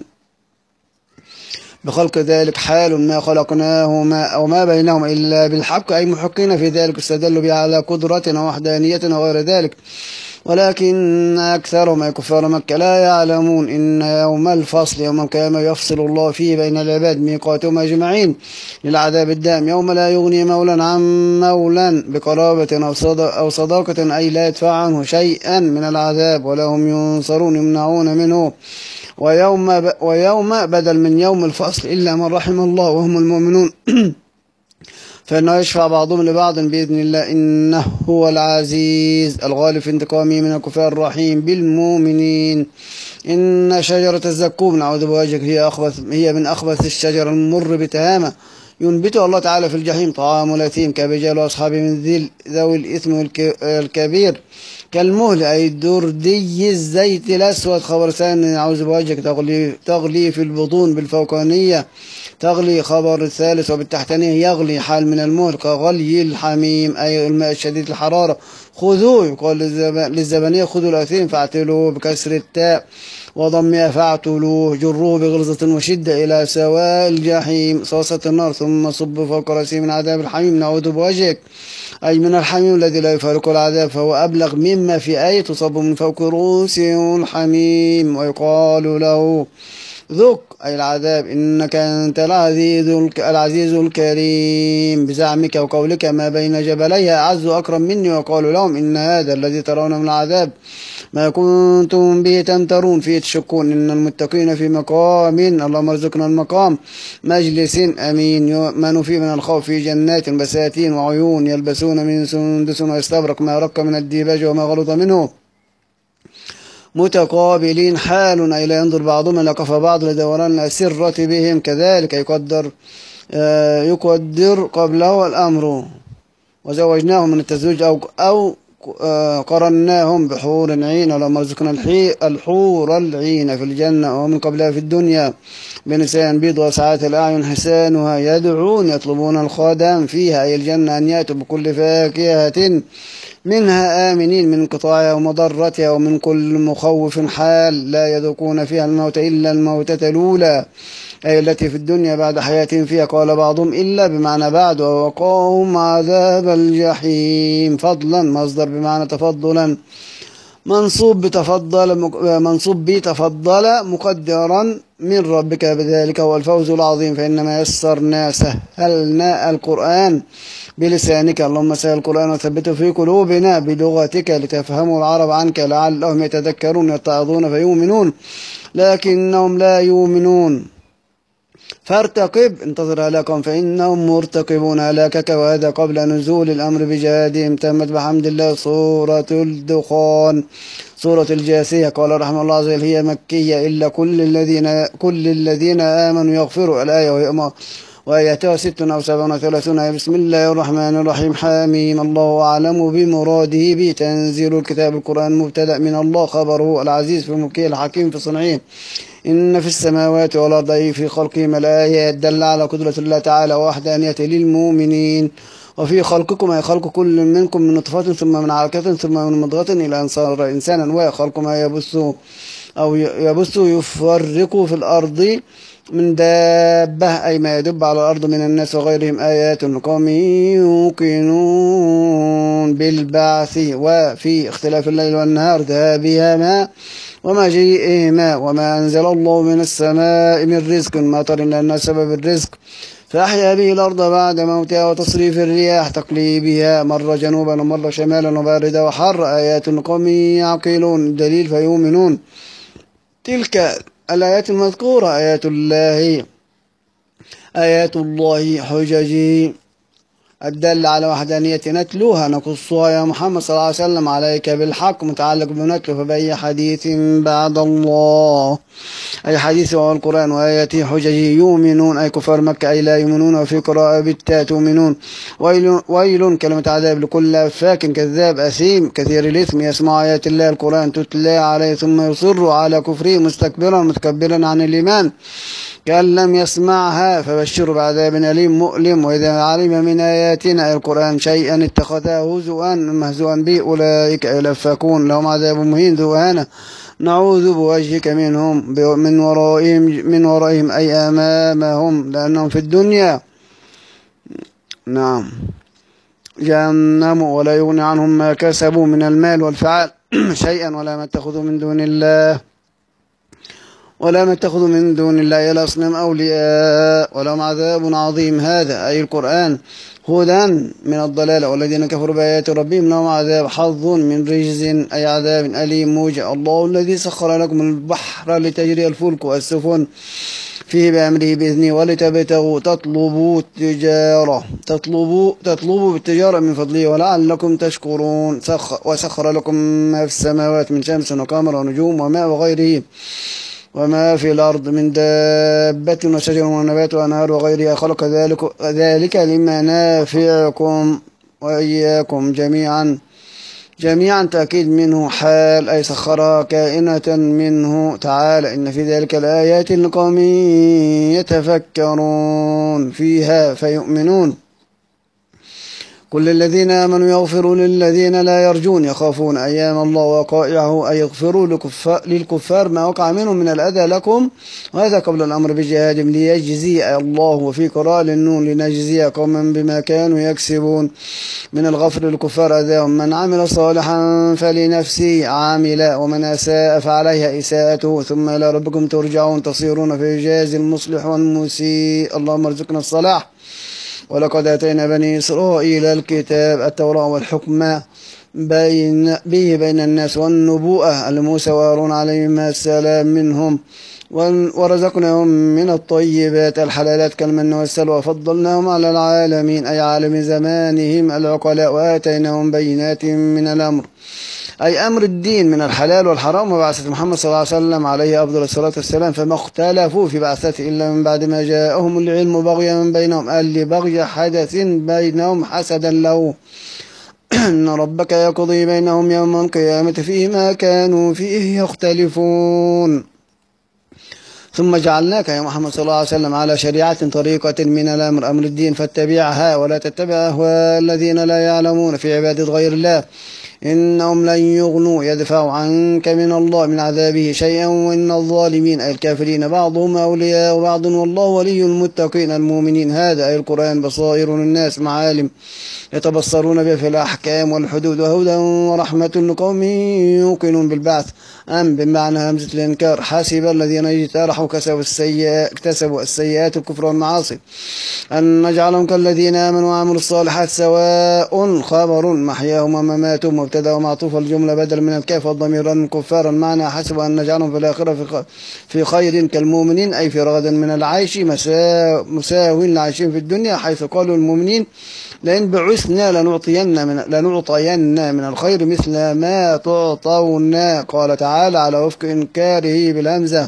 بخلق ذلك حال ما خلقناهما أو ما بينهما إلا بالحق أي محقين في ذلك استدلوا به على قدرتنا ووحدانيتنا وغير ذلك، ولكن أكثرهم أي كفار مكة لا يعلمون. إن يوم الفصل يوم القيامة يفصل الله فيه بين العباد ميقاتهم أجمعين للعذاب الدائم يوم لا يغني مولا عن مولا بقرابة أو صداقة أي لا يدفع عنه شيئا من العذاب ولا هم ينصرون يمنعون منه. ويوم, ب... ويوم بدل من يوم الفصل إلا من رحم الله وهم المؤمنون فإنه يشفع بعضهم لبعض بإذن الله إنه هو العزيز الغالب في انتقامه من الكفار الرحيم بالمؤمنين. إن شجرة الزقوم نعوذ بوجهك هي أخبث هي من أخبث الشجر المر بتهامة ينبتها الله تعالى في الجحيم طعام الأثيم كبجال وأصحابه من ذي ذوي الإثم الكبير كالمهل أي الدردي الزيت الأسود. خبر ثاني نعوذ بوجهك تغلي, تغلي في البطون بالفوقانية تغلي. خبر الثالث وبالتحتانية يغلي حال من المهل كغلي الحميم أي الماء الشديد الحرارة. خذوه يقال للزبانية خذوا الأثيم فاعتلوه بكسر التاء وضمها فاعتلوه جروه بغلظة وشدة إلى سواء الجحيم صوصة النار ثم صب فوق رأسه من عذاب الحميم نعوذ بوجهك أي من الحميم الذي لا يفارق العذاب فهو أبلغ مما في آية تصب من فوق رؤوسه الحميم. ويقال له ذق أي العذاب إنك أنت العزيز العزيز الكريم بزعمك وقولك ما بين جبليها أعز أكرم مني. وقالوا لهم إن هذا الذي ترون من العذاب ما كنتم به تمترون فيه تشكون إن المتقين في مقام اللهم ارزقنا المقام مجلس أمين يؤمن فيه من الخوف في جنات بساتين وعيون يلبسون من سندس ويستبرق ما رق من الديباج وما غلط منه متقابلين حال أي لا ينظر بعضهم إلى كف بعض لدوران الأسرة بهم كذلك يقدر آه يقدر قبله الأمر. وزوجناهم من التزويج أو, أو آه قرناهم بحور عين ولما رزقنا الحور العين في الجنة ومن قبلها في الدنيا بنساء بيض وساعات الأعين حسانها يدعون يطلبون الخادم فيها أي الجنة أن يأتوا بكل فاكهة منها آمنين من انقطاعها ومضرتها ومن كل مخوف حال لا يذوقون فيها الموت إلا الموتة الأولى أي التي في الدنيا بعد حياتهم فيها. قال بعضهم إلا بمعنى بعد ووقاهم عذاب الجحيم فضلا مصدر بمعنى تفضلا منصوب بتفضل منصوب بتفضل مقدرا من ربك بذلك هو الفوز العظيم. فإنما يسرنا سهلنا القرآن بلسانك اللهم سهل القرآن وثبته في قلوبنا بلغتك لتفهموا العرب عنك لعلهم يتذكرون يتعظون فيؤمنون لكنهم لا يؤمنون. فارتقب انتظر هلاكهم فإنهم مرتقبون هلاكك وهذا قبل نزول الأمر بجهادهم. تمت بحمد الله سورة الدخان. سورة الجاثية قال رحمه الله عز وجل هي مكية إلا كل الذين كل الذين آمنوا يغفروا الآية وهي وآياتها ست أو سبع وثلاثون. بسم الله الرحمن الرحيم حاميم الله أعلم بمراده به تنزيل الكتاب القرآن مبتدأ من الله خبره العزيز في ملكه الحكيم في صنعه. إن في السماوات والأرض في خلقهم الآيات دل على قدرة الله تعالى ووحدانيته للمؤمنين. وفي خلقكم أي خلق كل منكم من نطفة ثم من علقة ثم من مضغة إلى أن صار إنسانا وخلق ما يبث أو يبث يفرق في الأرض من دابة أي ما يدب على الأرض من الناس وغيرهم آيات لقوم يوقنون بالبعث وفي اختلاف الليل والنهار ذهابهما ومجيئهما وما أنزل الله من السماء من رزق مطر لأنه سبب الرزق فأحيا به الأرض بعد موتها وتصريف الرياح تقليبها مرة جنوبا ومرة شمالا وباردة وحر آيات لقوم يعقلون دليل فيؤمنون. تلك الآيات المذكورة آيات الله آيات الله حججي الدل على وحدانية نتلوها نقصها يا محمد صلى الله عليه وسلم عليك بالحق متعلق بنتلو فبأي حديث بعد الله أي حديث وهو القرآن وآياته حججي يؤمنون أي كفار مكة أي لا يؤمنون وفي قراءة بالتاء تؤمنون ويل, ويل كلمة عذاب لكل أفاك كذاب أثيم كثير الإثم يسمع آيات الله القرآن تتلى عليه ثم يصر على كفره مستكبرا متكبرا عن الإيمان كأن لم يسمعها فبشر بعذاب أليم مؤلم وإذا علم من آياتنا القرآن شيئا اتخذه هزوا مهزوا به أولئك يلفكون لهم عذاب مهين ذو إهانة نعوذ بوجهك منهم من ورائهم من ورائهم أي أمامهم لأنهم في الدنيا نعم جهنم ولا يغني عنهم ما كسبوا من المال والفعل شيئا ولا ما اتخذوا من دون الله ولا ما اتخذوا من دون الله الأصنام أولياء ولهم عذاب عظيم. هذا أي القرآن هدى من الضلال والذين كفروا بآيات ربهم لهم عذاب حظ من رجز أي عذاب أليم موجع. الله الذي سخر لكم البحر لتجري الفلك والسفن فيه بأمره بإذنه ولتبتغوا تطلبوا التجارة تطلبوا تطلبوا بالتجارة من فضله ولعلكم تشكرون. وسخر لكم ما في السماوات من شمس وقمر ونجوم وماء وغيره وما في الأرض من دابة وشجر ونبات وأنهار وغيرها خلق ذلك, ذلك لمنافعكم وإياكم جميعا جميعا تأكيد منه حال أي سخرها كائنة منه تعالى إن في ذلك الآيات لقوم يتفكرون فيها فيؤمنون. كل الذين آمنوا يغفروا للذين لا يرجون يخافون أيام الله وقائعه أي يغفروا للكفار ما وقع منهم من الأذى لكم وهذا قبل الأمر بجهاد ليجزي الله وفي قراءة للنون لنجزي قوما بما كانوا يكسبون من الغفر للكفار أذاهم من عمل صالحا فلنفسه عاملا ومن أساء فعليها إساءته ثم إلى ربكم ترجعون تصيرون فيجازي المصلح والمسيء. اللهم ارزقنا الصلاح. ولقد آتينا بني إسرائيل الكتاب التوراة والحكم بين به بين الناس والنبوءة لموسى وهارون عليهما السلام منهم ورزقناهم من الطيبات الحلالات كالمن والسلوى وفضلناهم على العالمين أي عالم زمانهم العقلاء وآتيناهم بينات من الأمر أي أمر الدين من الحلال والحرام وبعثة محمد صلى الله عليه وسلم عليه أفضل الصلاة والسلام فما اختلفوا في بعثته إلا من بعد ما جاءهم العلم بغيا من بينهم قال لبغي حدث بينهم حسدا له إن ربك يقضي بينهم يوم القيامة فيما كانوا فيه يختلفون. ثم جعلناك يا محمد صلى الله عليه وسلم على شريعة طريقة من الأمر أمر الدين فاتبعها ولا تتبع أهواء الذين لا يعلمون في عبادة غير الله إنهم لن يغنوا يدفعوا عنك من الله من عذابه شيئا وإن الظالمين أي الكافرين بعضهم أولياء بعض والله ولي المتقين المؤمنين. هذا أي القرآن بصائر للناس معالم يتبصرون بها في الأحكام والحدود وهدى ورحمة لقوم يوقنون بالبعث أم بمعنى همزة الإنكار حسب الذين اجترحوا كسبوا السيئات اكتسبوا السيئات الكفر والمعاصي أن نجعلهم كالذين آمنوا وعملوا الصالحات سواء خبر محياهم ومماتهم مبتدأ ومعطوف الجملة بدل من الكاف والضمير الكفار المعنى حسب أن نجعلهم في الآخرة في خير كالمؤمنين أي في رغد من العيش مساو لعيشهم في الدنيا حيث قالوا المؤمنين لئن بعثنا لنعطين من لنعطين من الخير مثل ما تعطونا. قال تعالى على وفق إنكاره بالهمزة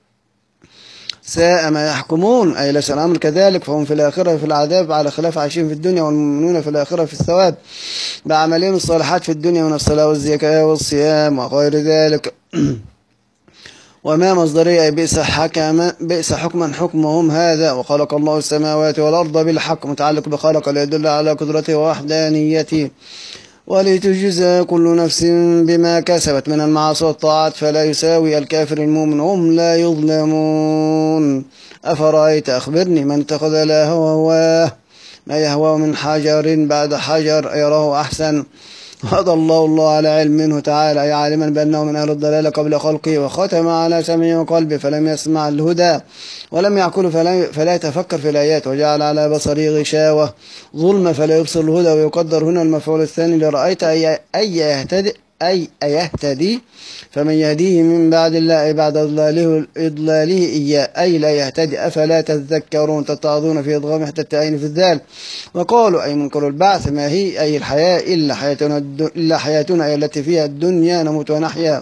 ساء ما يحكمون أي ليس الأمر كذلك فهم في الآخرة في العذاب على خلاف عايشين في الدنيا والمؤمنون في الآخرة في الثواب بعملهم الصالحات في الدنيا من الصلاة والزكاة والصيام وغير ذلك. وما مصدرية بئس حكما بئس حكما حكمهم هذا وخلق الله السماوات والأرض بالحق متعلق بخلق ليدل على قدرته ووحدانيته ولتجزى كل نفس بما كسبت من المعاصي والطاعات فلا يساوي الكافر المؤمن هم لا يظلمون أفرأيت أخبرني من اتخذ إلهه هواه ما يهوى من حجر بعد حجر يراه أحسن وأضله الله على علم منه تعالى أي عالما بأنه من أهل الضلال قبل خلقه وختم على سمعه وقلبه فلم يسمع الهدى ولم يعقل فلا, فلا يتفكر في الآيات وجعل على بصره غشاوة ظلم فلا يبصر الهدى ويقدر هنا المفعول الثاني لرأيت أي, أي يهتدي أي أيهتدي فمن يهديه من بعد الله أي بعد إضلاله, إضلاله إياه أي لا يهتدي أفلا تذكرون تتعظون في إضغام إحدى التعين في الذال وقالوا أي منكر البعث ما هي أي الحياة إلا حياتنا, إلا حياتنا أي التي فيها الدنيا نموت ونحيا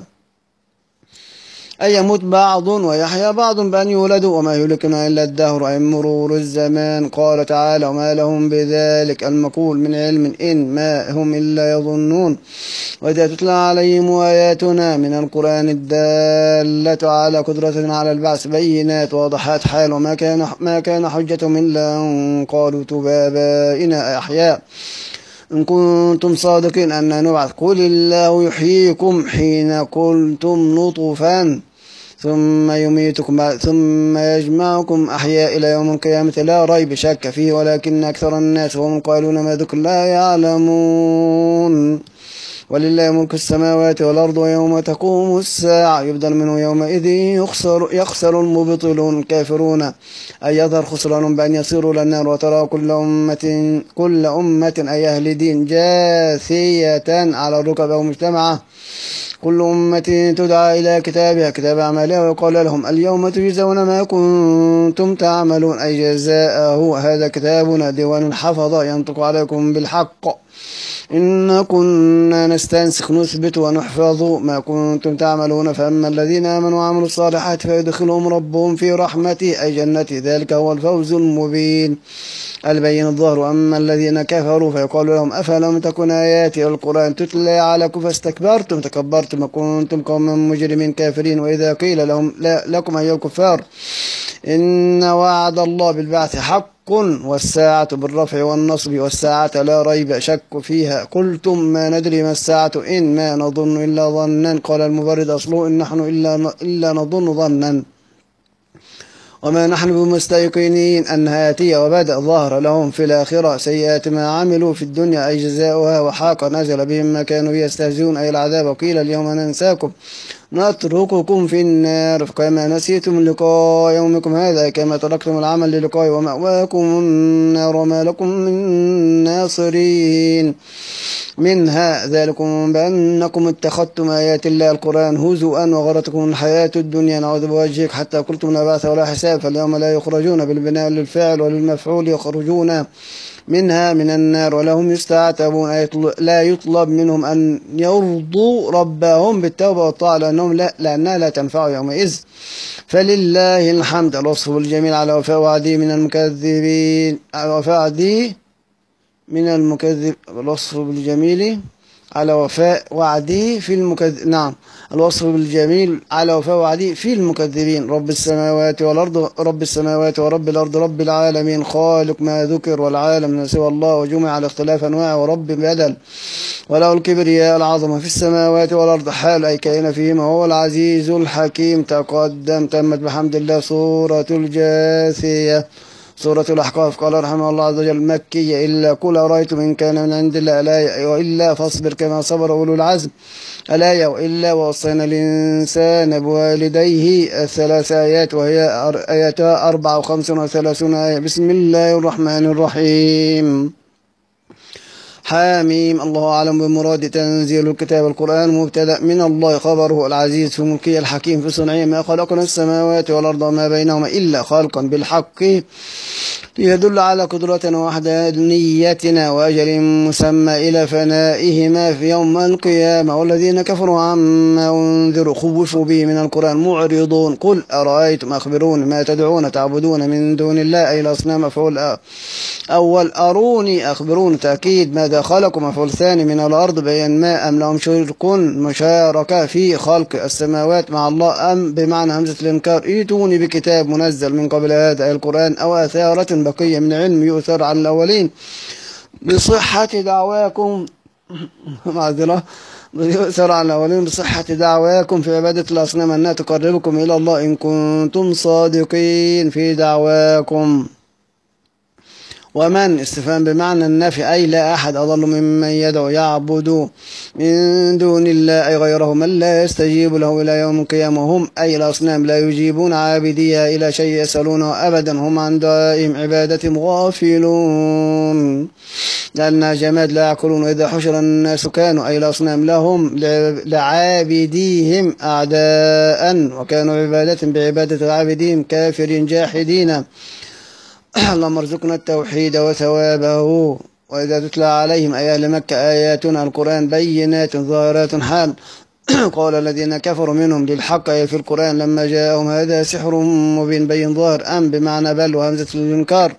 أي يموت بعض ويحيا بعض بأن يولدوا وما يهلكنا إلا الدهر أي مرور الزمان قال تعالى وما لهم بذلك المقول من علم إن ما هم إلا يظنون وإذا تتلى عليهم آياتنا من القرآن الدالة على قدرتنا على البعث بينات واضحات حال وما كان ما كان حجتهم إلا أن قالوا تبابائنا أحياء إن كنتم صادقين أن نبعث قل الله يحييكم حين كنتم نطفا ثم يميتكم ثم يجمعكم أحياء إلى يوم القيامة لا ريب شك فيه ولكن أكثر الناس وهم قالون ما ذكر لا يعلمون ولله ملك السماوات والأرض ويوم تقوم الساعة يبدل منه يومئذ يخسر, يخسر المبطلون الكافرون أي يظهر خسرانهم بأن يصيروا للنار وترى كل أمة كل أمة أي أهل دين جاثية على الركب أو مجتمعة كل أمة تدعى إلى كتابها كتاب أعمالها ويقال لهم اليوم تجزون ما كنتم تعملون أي جزاءه هذا كتابنا ديوان حفظ ينطق عليكم بالحق إن كنا نستنسخ نثبت ونحفظ ما كنتم تعملون فأما الذين آمنوا وعملوا الصالحات فيدخلهم ربهم في رحمته أي جنته ذلك هو الفوز المبين البين الظهر وأما الذين كفروا فيقال لهم أفلم تكن آياتي القرآن تتلى عليكم فاستكبرتم تكبرتم وكنتم قوما مجرمين كافرين وإذا قيل لهم لا لكم أيها الكفار إن وعد الله بالبعث حق والساعة بالرفع والنصب والساعة لا ريب شك فيها قلتم ما ندري ما الساعة إن ما نظن إلا ظنا قال المبرد أصله إن نحن إلا, إلا نظن ظنا وما نحن بمستيقنين أنها آتية وبدأ ظهر لهم في الآخرة سيئات ما عملوا في الدنيا أي جزاؤها وحاق نزل بهم ما كانوا يستهزئون أي العذاب وقيل اليوم ننساكم نترككم في النار كما نسيتم لقاء يومكم هذا كما تركتم العمل للقاء ومأواكم النار وما لكم من ناصرين منها ذلكم بأنكم اتخذتم آيات الله القرآن هزؤا وغرتكم الحياة الدنيا نعوذ بوجهك حتى قلتم لا بعث ولا حساب فاليوم لا يخرجون بالبناء للفعل وللمفعول يخرجون منها من النار ولهم يستعتبون لا يطلب منهم أن يرضوا ربهم بالتوبة والطاعة لأنهم لا لأنها لا تنفع يومئذ فلله الحمد الوصف الجميل على وفاء وعده من المكذبين وفاء وعده من المكذب الوصف بالجميل على وفاء وعده في المكذب نعم الوصف بالجميل على وفاء وعده في المكذبين رب السماوات والأرض رب السماوات ورب الأرض رب العالمين خالق ما ذكر والعالم من سوى الله وجمع على اختلاف أنواع ورب بدل وله الكبرياء العظمة في السماوات والأرض حال أي كائن فيهما هو العزيز الحكيم تقدم تمت بحمد الله سورة الجاثية سورة الأحقاف قال رحمه الله عز وجل مكية إلا قل أرأيتم إن كان من عند الله الآية وإلا فاصبر كما صبر أولو العزم الآية وإلا ووصينا الإنسان بوالديه الثلاث آيات وهي آياتها أربع وخمس وثلاثون آية بسم الله الرحمن الرحيم حاميم الله أعلم بمراد تنزيل الكتاب القرآن مبتدأ من الله خبره العزيز في ملكه الحكيم في صنعه ما خلقنا السماوات والأرض وما بينهما إلا خلقا بالحق ليدل على قدرتنا ووحدانيتنا وأجل مسمى إلى فنائهما في يوم القيامة والذين كفروا عما أنذروا خوفوا به من القرآن معرضون قل أرأيتم أخبرون ما تدعون تعبدون من دون الله أي الأصنام مفعول أول أروني أخبرون تأكيد ماذا خلقوا مفعول ثاني من الأرض بيان ما أم لهم شرك مشاركة في خلق السماوات مع الله أم بمعنى همزة الإنكار ائتوني بكتاب منزل من قبل هذا القرآن أو أثارة بقية من علم يؤثر عن الأولين بصحة دعواكم معذرة يؤثر على الأولين بصحة دعواكم في عبادة الأصنام أنها تقربكم إلى الله إن كنتم صادقين في دعواكم. ومن استفهام بمعنى النفي أي لا أحد أضل ممن يدعو يعبد من دون الله أي غيره من لا يستجيب له إلى يوم القيامة. هم أي الأصنام لا يجيبون عابديها إلى شيء يسألونه أبدا، هم عن دائم عبادتهم غافلون لأنها جماد لا يعقلون. وإذا حشر الناس كانوا أي الأصنام لهم لعابديهم أعداء وكانوا عبادة بعبادة عابديهم كافرين جاحدين. اللهم ارزقنا التوحيد وثوابه. وإذا تتلى عليهم أي أهل مكة آياتنا القرآن بينات ظاهرات حال قال الذين كفروا منهم للحق أي في القرآن لما جاءهم هذا سحر مبين بين ظاهر أم بمعنى بل وهمزة الإنكار.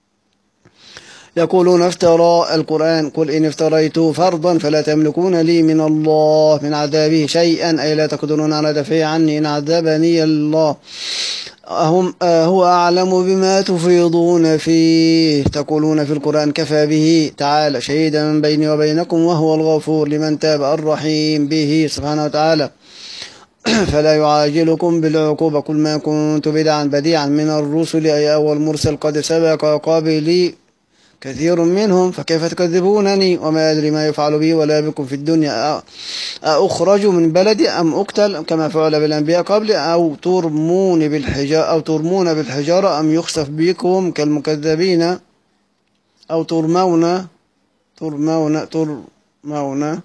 يقولون افترى القرآن قل إن افتريته فرضا فلا تملكون لي من الله من عذابه شيئا أي لا تقدرون على دفعه عني إن عذبني الله. أهم هو أعلم بما تفيضون فيه. تقولون في القرآن كفى به تعالى شهيدا بيني وبينكم وهو الغفور لمن تاب الرحيم به سبحانه وتعالى فلا يعاجلكم بالعقوبة. كل ما كنت بدعا بديعا من الرسل أي أول مرسل قد سبق قبلي كثير منهم فكيف تكذبونني وما أدري ما يفعل بي ولا بكم في الدنيا أخرج من بلدي أم أقتل كما فعل بالأنبياء قبل أو ترمون بالحجارة أو ترمون بالحجارة أم يخسف بكم كالمكذبين أو ترمون ترمون ترمون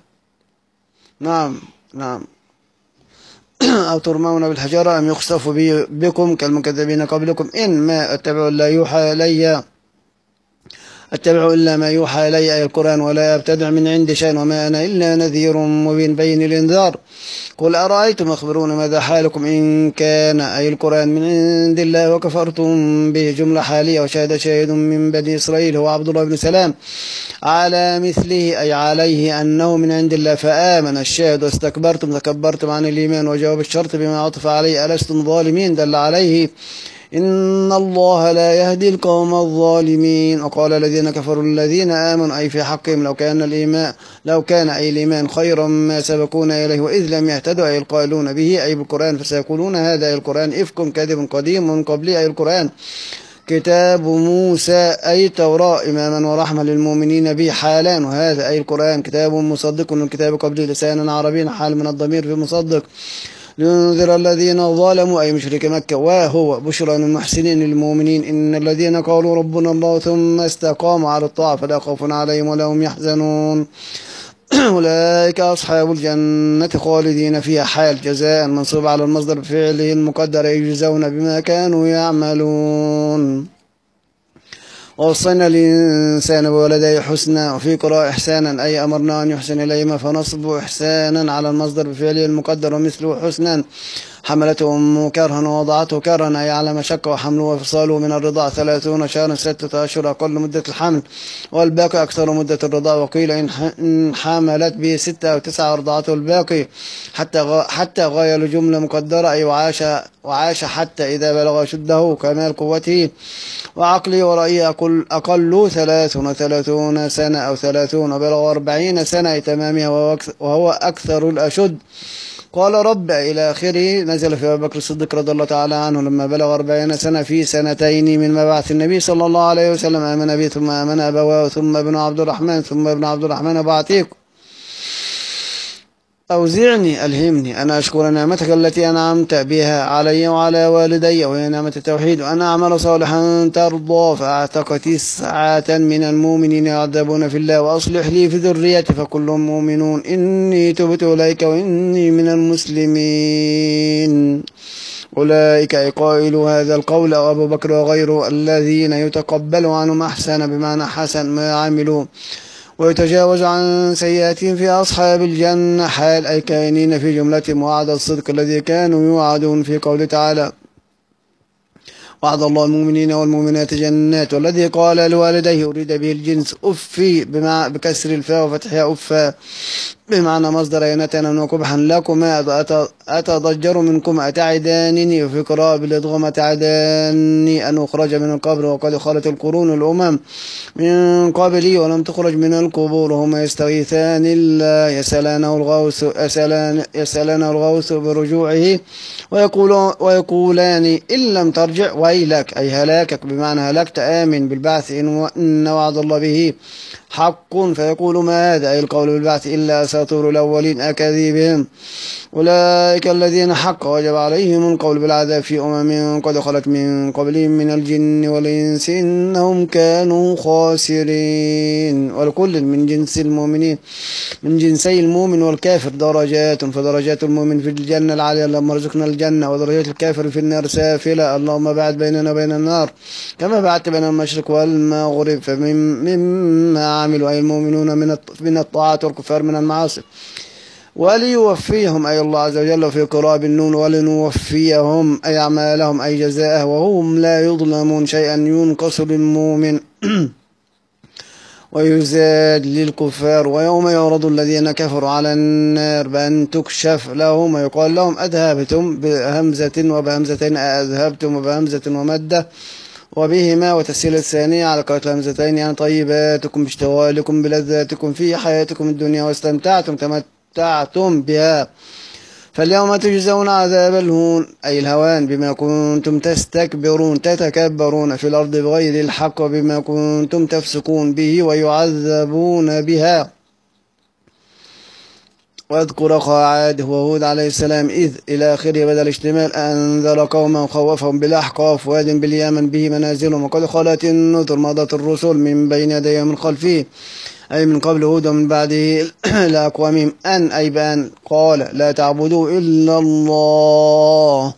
نعم نعم أو ترمون بالحجارة أم يخسف بكم كالمكذبين قبلكم إن ما أتبع لا يوحى إلي أتبع إلا ما يوحى إلي أي القرآن ولا أبتدع من عند شيء وما أنا إلا نذير مبين بين الإنذار. قل أرأيتم أخبرون ماذا حالكم إن كان أي القرآن من عند الله وكفرتم به جملة حالية وشهد شاهد من بني إسرائيل هو عبد الله بن سلام على مثله أي عليه أنه من عند الله فآمن الشاهد واستكبرتم تكبرتم عن الإيمان وجاوب الشرط بما عطف عليه ألستم ظالمين دل عليه إن الله لا يهدي القوم الظالمين. وقال الذين كفروا الذين آمنوا أي في حقهم لو كان الإيمان لو كان أي الإيمان خيرا ما سبقونا إليه وإذ لم يهتدوا أي القائلون به أي بالقرآن فسيقولون هذا أي القرآن إفك كاذب قديم من قبله أي القرآن كتاب موسى أي التوراة إماما ورحمة للمؤمنين به حالان وهذا أي القرآن كتاب مصدق للكتاب قبله لسانا عربيا حال من الضمير في مصدق لينذر الذين ظلموا أي مشرك مكة وهو بشرى للمحسنين المؤمنين إن الذين قالوا ربنا الله ثم استقاموا على الطاعة فلا خوف عليهم ولا هم يحزنون أولئك أصحاب الجنة خالدين فيها حال جزاء منصوب على المصدر بفعله المقدر يجزون بما كانوا يعملون. ووصينا الإنسان بولديه حسنا وفي قراءة إحسانا أي أمرنا أن يحسن إليهما فنصب إحسانا على المصدر بفعله المقدر ومثله حسنا حملته أمه كرها ووضعته كرها أي على مشقة وحمله وفصاله من الرضاع ثلاثون شهرا ستة أشهر أقل مدة الحمل والباقي أكثر مدة الرضاع. وقيل إن حملت به ستة أو تسعة أرضعته الباقي حتى حتى غاية الجملة مقدرة أي وعاش وعاش حتى إذا بلغ شده كمال قوته وعقله ورأيه أقل, أقل ثلاثون ثلاثون سنة أو ثلاثون وبلغ أربعين سنة تمامها وهو أكثر الأشد. قال رب إلى آخره. نزل في أبي بكر الصديق رضي الله تعالى عنه لما بلغ أربعين سنة في سنتين من مبعث النبي صلى الله عليه وسلم آمن به ثم آمن أبواه ثم ابن عبد الرحمن ثم ابن عبد الرحمن أبو عتيق. أوزعني ألهمني أن أشكر نعمتك التي أنعمت بها علي وعلى والدي وهي نعمة التوحيد وأن أعمل صالحا ترضى فأعتق تسعة من المؤمنين يعذبون في الله وأصلح لي في ذريتي فكلهم مؤمنون إني تبت إليك وإني من المسلمين. أولئك قائلوا هذا القول أو أبو بكر وغيره الذين يتقبل عنهم أحسن بمعنى حسن ما عملوا ويتجاوز عن سيئاتهم في أصحاب الجنة حال أي كائنين في جملتهم وعد الصدق الذي كانوا يوعدون في قوله تعالى وعد الله المؤمنين والمؤمنات جنات والذي قال لوالديه أريد به الجنس أفي بكسر الفاء وفتحها أفا بمعنى مصدر ينتنا وقبحا لكما أتضجر منكم أتعدانني، وفي قراءة بالإدغام أتعداني أن أخرج من القبر وقد خلت القرون الأمم من قبلي ولم تخرج من القبور، هما يستغيثان الله يسألانه الغوث يسألان يسألانه الغوث برجوعه ويقولون ويقولان إن لم ترجع ويلك، أي هلاكك بمعنى هلكت، آمن بالبعث إن وعد الله به حق، فيقول ما هذا، أي القول بالبعث، إلا أساطير الأولين أكاذيبهم. أولئك الذين حق وجب عليهم القول بالعذاب في أمم قد خلت من قبلهم من الجن والإنس إنهم كانوا خاسرين. ولكل من جنس المؤمنين من جنسي المؤمن والكافر درجات، فدرجات المؤمن في الجنة العالية اللهم ارزقنا الجنة، ودرجات الكافر في النار سافلة اللهم بعد بيننا وبين النار كما بعدت بين المشرق والمغرب. فمما عملوا أي المؤمنون من الطاعات والكفار من المعاصي وليوفيهم أي الله عز وجل في قراءة بالنون ولنوفيهم أي أعمالهم أي جزاءه وهم لا يظلمون شيئا ينقص للمؤمن ويزاد للكفار. ويوم يعرض الذين كفروا على النار بأن تكشف لهم ويقال لهم أذهبتم بهمزة وبهمزتين أذهبتم وبهمزة ومدة وبهما وتسهيل الثانية على قراءة الهمزتين، يعني طيباتكم باشتغالكم بلذاتكم في حياتكم الدنيا واستمتعتم تمتعتم بها، فاليوم تجزون عذاب الهون أي الهوان بما كنتم تستكبرون تتكبرون في الأرض بغير الحق وبما كنتم تفسقون به ويعذبون بها. واذكر أخا عاد وهود عليه السلام إذ إلى آخره بدل اشتمال أنذر قوما خوفهم بالأحقاف واد باليمن به منازلهم وقد خلت النذر مضت الرسل من بين يديه ومن خلفه أي من قبل هود ومن بعده لأقوامهم أن أي بأن قال لا تعبدوا إلا الله،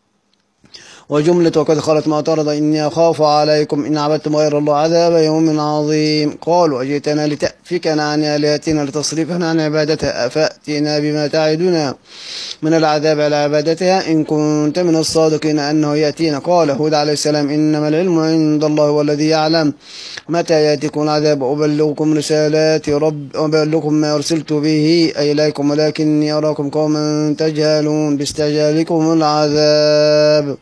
وجملة وقد خلت معترضة إني أخاف عليكم إن عبدتم غير الله عذاب يوم عظيم. قالوا أجئتنا لتأفكنا عن آلهتنا لتصرفنا عن عبادتها أفأتنا بما تعدنا من العذاب على عبادتها إن كنت من الصادقين أنه يأتينا. قال هود عليه السلام إنما العلم عند الله والذي يعلم متى يأتيكم العذاب أبلغكم رسالات رب أبلغكم ما أرسلت به أي إليكم ولكني أراكم قوما تجهلون باستعجالكم العذاب.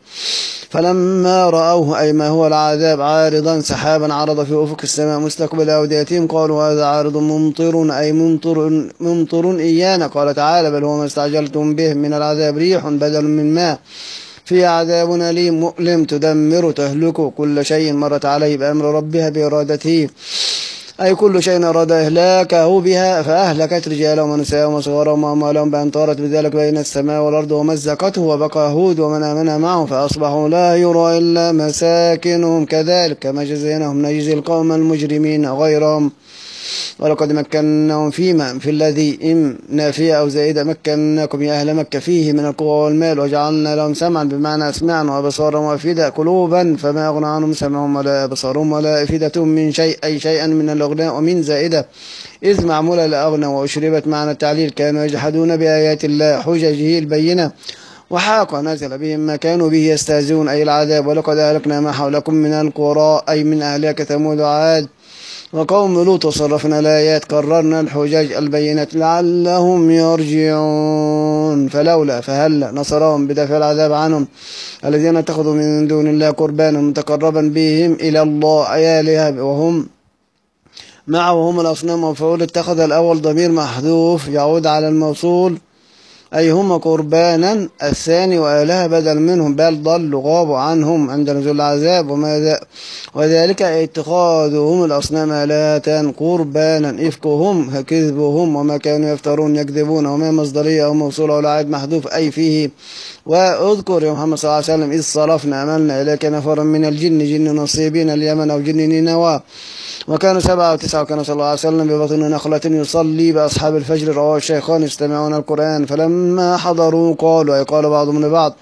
فلما رأوه أي ما هو العذاب عارضا سحابا عرض في أفق السماء مستقبل أوديتهم قالوا هذا عارض ممطر أي ممطر, ممطر إيانا. قال تعالى بل هو ما استعجلتم به من العذاب ريح بدل من ماء في عذاب أليم مؤلم تدمر تهلك كل شيء مرت عليه بأمر ربها بإرادته أي كل شيء أراد إهلاكه بها فأهلكت رجالهم ونساءهم وصغارهم وأموالهم بأن طارت بذلك بين السماء والأرض ومزقته وبقى هود ومن آمن معه فأصبحوا لا يرى إلا مساكنهم كذلك كما جزيناهم نجزي القوم المجرمين غيرهم. ولقد مكناهم فيما في الذي إن نافية أو زائدة مكناكم يا أهل مكة فيه من القوى والمال وجعلنا لهم سمعا بمعنى أسمعا وأبصارا وأفئدة قلوبا فما أغنى عنهم سمعهم ولا أبصارهم ولا أفئدتهم من شيء أي شيئا من الأغناء ومن زائدة إذ معمولة لأغنى وأشربت معنى التعليل كانوا يجحدون بآيات الله حججه البينة وحاق نزل بهم ما كانوا به يستهزئون أي العذاب. ولقد أهلكنا ما حولكم من القرى أي من أهلك ثمود وعاد وقوم لوط وصرفنا الآيات قررنا الحجج البينات لعلهم يرجعون. فلولا فهل نصرهم بدفع العذاب عنهم الذين اتخذوا من دون الله قربانا متقربا بهم إلى الله آلهة وهم معه وهم الأصنام وفعول اتخذ الأول ضمير محذوف يعود على الموصول أي هم قربانا الثاني وآلهة بدل منهم بل ضلوا غابوا عنهم عند نزول العذاب وما وذلك اتخاذهم الأصنام آلهة قربانا إفكهم كذبهم وما كانوا يفترون يكذبون وما مصدرية أو موصولة ولا عيد محذوف أي فيه. واذكر يا محمد صلى الله عليه وسلم إذ صرفنا أملنا إليك نفرا من الجن جن نصيبين اليمن أو جن نينوى وكانوا سبعة وتسعة وكان صلى الله عليه وسلم ببطن نخلة يصلي بأصحاب الفجر رواه الشيخان يستمعون القرآن فلما حضروا قالوا أي قال بعضهم لبعض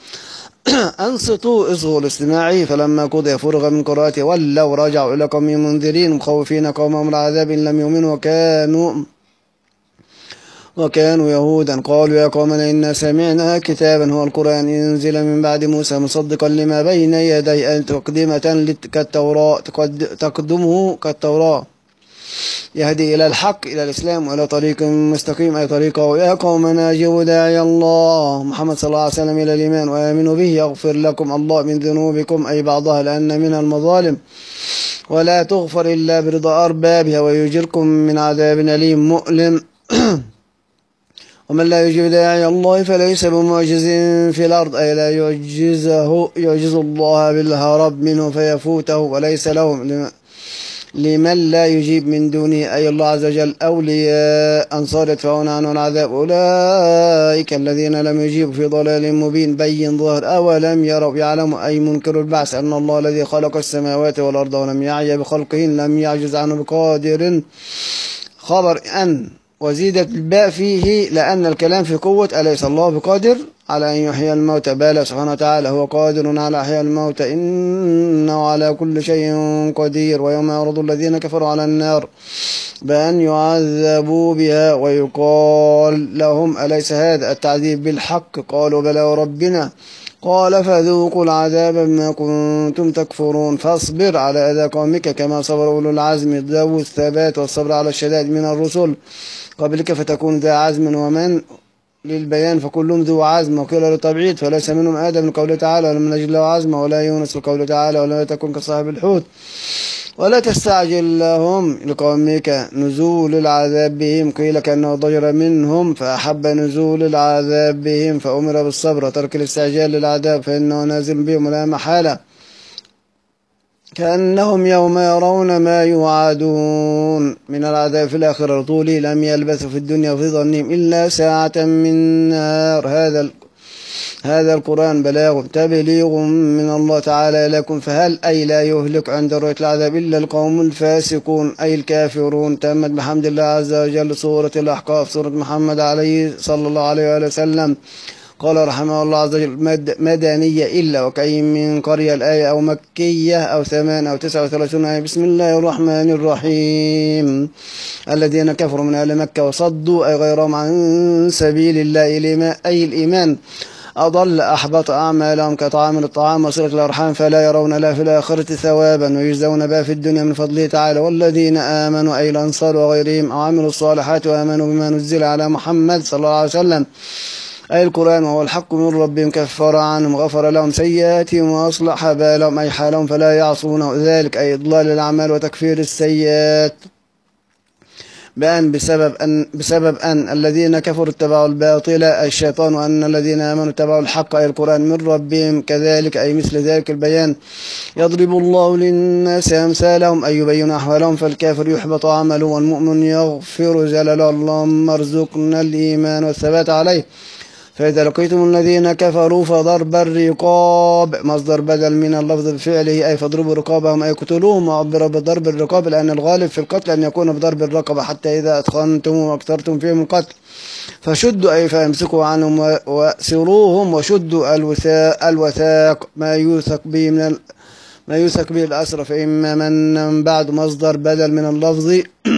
أنصتوا اصغوا الاستماعي فلما قضي فرغ من قراءته ولوا رجعوا إلى قوم منذرين مخوفين قومهم العذاب إن لم يؤمنوا وكانوا وكانوا يهودا قالوا يا قومنا إنا سمعنا كتابا هو القرآن ينزل من بعد موسى مصدقا لما بين يديه تقدمة كالتوراة تقدمه كالتوراة يهدي إلى الحق، إلى الإسلام، وإلى طريق مستقيم أي طريقه. يا قومنا أجيبوا داعي الله محمد صلى الله عليه وسلم إلى الإيمان وآمنوا به يغفر لكم الله من ذنوبكم أي بعضها لأن منها المظالم ولا تغفر إلا برضا أربابها ويجركم من عذاب أليم مؤلم. ومن لا يجيب داعي الله فليس بمعجز في الأرض أي لا يعجزه يعجز الله بالهرب منه فيفوته، وليس لهم لمن لا يجيب من دونه أي الله عز وجل أولياء أنصار يدفعون عنه العذاب. أولئك الذين لم يجيبوا في ضلال مبين بين ظاهر. أولم يروا يعلموا أي منكر البعث أن الله الذي خلق السماوات والأرض ولم يعي بخلقهن لم يعجز عنه بقادر. خبر أن وزيدت الباء فيه لأن الكلام في قوة أليس الله بقادر على أن يحيي الموتى؟ بلى سبحانه وتعالى هو قادر على إحياء الموتى إنه على كل شيء قدير. ويوم يعرض الذين كفروا على النار بأن يعذبوا بها ويقال لهم أليس هذا التعذيب بالحق؟ قالوا بلى وربنا قال فذوقوا العذاب بما كنتم تكفرون. فاصبر على أذى قومك كما صبر أولو العزم ذو الثبات والصبر على الشدائد من الرسل قبلك فتكون ذا عزم، ومن للبيان فكلهم ذو عزم، وقيل للتبعيد فليس منهم آدم لقوله تعالى ولم نجد له عزما، ولا يونس لقوله تعالى ولا تكن كصاحب الحوت. ولا تستعجل لهم لقومك نزول العذاب بهم قيل كأنه ضجر منهم فأحب نزول العذاب بهم فأمر بالصبر وترك الاستعجال للعذاب فإنه نازل بهم لا محالة كأنهم يوم يرون ما يوعدون من العذاب في الآخرة طولي لم يلبثوا في الدنيا في ظنهم إلا ساعة من نار. هذا هذا القرآن بلاغ تبليغ من الله تعالى لكم فهل أي لا يهلك عند رؤية العذاب إلا القوم الفاسقون أي الكافرون. تمت بحمد الله عز وجل سورة الأحقاف سورة محمد عليه صلى الله عليه وآله وسلم. قال رحمه الله عز وجل مدنية إلا وكأي من قرية الآية أو مكية أو ثمان أو تسعة وثلاثون آية. بسم الله الرحمن الرحيم. الذين كفروا من أهل مكة وصدوا أي غيرهم عن سبيل الله أي الإيمان أضل أحبط أعمالهم كطعام الطعام وصلة الأرحام فلا يرون لا في الآخرة ثوابا ويجزون بها في الدنيا من فضله تعالى. والذين آمنوا أي الأنصار وغيرهم وعملوا الصالحات وآمنوا بما نزل على محمد صلى الله عليه وسلم أي القرآن وهو الحق من ربهم كفر عنهم وغفر لهم سيئاتهم وأصلح بالهم أي حالهم فلا يعصونه ذلك أي إضلال الأعمال وتكفير السيئات. بأن بسبب أن بسبب أن الذين كفروا اتبعوا الباطل أي الشيطان وأن الذين آمنوا اتبعوا الحق أي القرآن من ربهم كذلك أي مثل ذلك البيان. يضرب الله للناس أمثالهم أي يبين أحوالهم فالكافر يحبط عمله والمؤمن يغفر زلله. اللهم ارزقنا الإيمان والثبات عليه. فإذا لقيتم الذين كفروا فضرب الرقاب مصدر بدل من اللفظ بفعله أي فاضربوا رقابهم أي قتلوهم وعبر بضرب الرقاب لأن الغالب في القتل أن يكون بضرب الرقبة حتى إذا أتقنتم وأكثرتم فيهم القتل فشدوا أي فامسكوا عنهم وأسروهم وشدوا الوثاق, الوثاق ما يوثق به من ال... ما يوثق به الأسر فإما من بعد مصدر بدل من اللفظ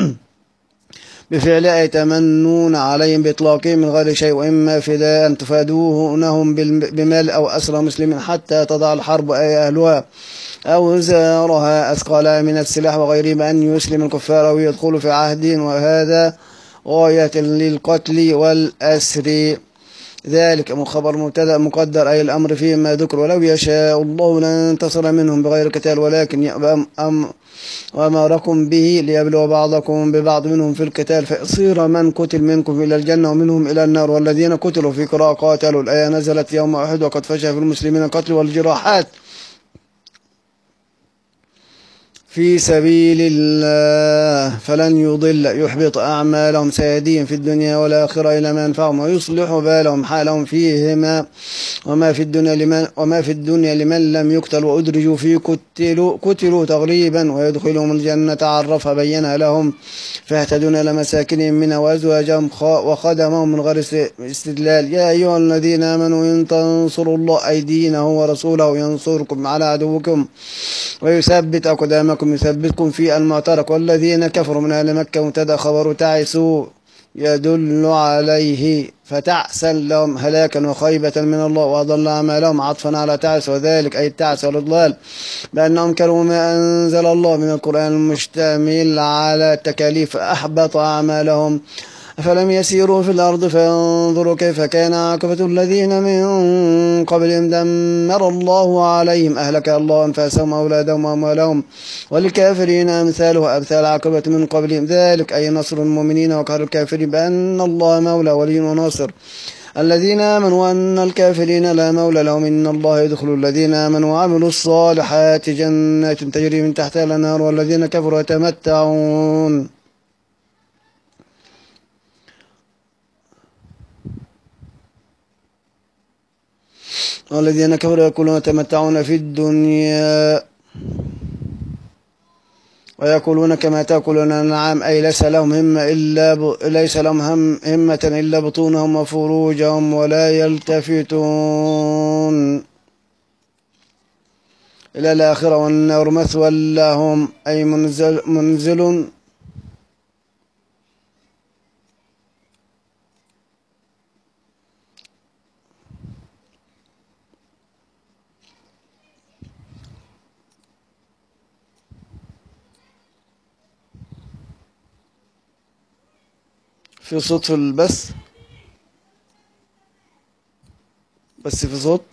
بفعل يتمنون عليهم بإطلاقهم من غير شيء وإما فداء تفادوهنهم بمال أو أسرى مسلم حتى تضع الحرب أي أهلها أو زارها أثقالها من السلاح وغيره بأن يسلم الكفار أو يدخلوا في عهد وهذا غاية للقتل والأسر. ذلك خبر مبتدأ مقدر أي الأمر فيه ما ذكر ولو يشاء الله لانتصر منهم بغير قتال ولكن يأبى أم وأمركم به ليبلو بعضكم ببعض منهم في القتال فيصير من قتل منكم إلى الجنة ومنهم إلى النار. والذين قتلوا في قراءة قاتلوا الآية نزلت يوم أحد وقد فشى في المسلمين القتل والجراحات في سبيل الله فلن يضل يحبط أعمالهم سيهديهم في الدنيا والآخرة إلى ما ينفعهم ويصلح بالهم حالهم فيهما وما في الدنيا لمن وما في الدنيا لمن لم يقتل وأدرجوا فيه قتلوا قتلوا تغريبا ويدخلهم الجنة عرفها بينها لهم فيهتدون إلى مساكنهم منها وأزواجهم وخدمهم من غير استدلال. يا أيها الذين آمنوا إن تنصروا الله أي دينه ورسوله ينصركم على عدوكم ويثبت أقدامكم يثبتكم في المعترك. والذين كفروا من أهل مكة مبتدأ خبر تعسوا يدل عليه، فتعسا لهم هلاكا وخيبة من الله وأضل أعمالهم عطفا على تعس، وذلك أي التعس والإضلال بأنهم كرهوا ما أنزل الله من القرآن المشتمل على التكاليف أحبط أعمالهم. أفلم يسيروا في الأرض فينظروا كيف كان عاقبة الذين من قبلهم دمر الله عليهم أهلك الله أنفاسهم أولادهم وأموالهم وللكافرين أمثاله أمثال عاقبة من قبلهم، ذلك أي نصر المؤمنين وقهر الكافرين بأن الله مولى ولي وناصر الذين آمنوا وأن الكافرين لا مولى لهم. إن الله يدخل الذين آمنوا وعملوا الصالحات جنات تجري من تحتها الأنهار والذين كفروا يتمتعون والذين كفروا يقولون يتمتعون في الدنيا ويقولون كما تأكل الأنعام، أي ليس لهم همة إلا ب... ليس لهم هم... همة إلا بطونهم وفروجهم ولا يلتفتون إلى الآخرة والنار مثوى لهم، أي منزل, منزل في صوت في البث، بس في صوت.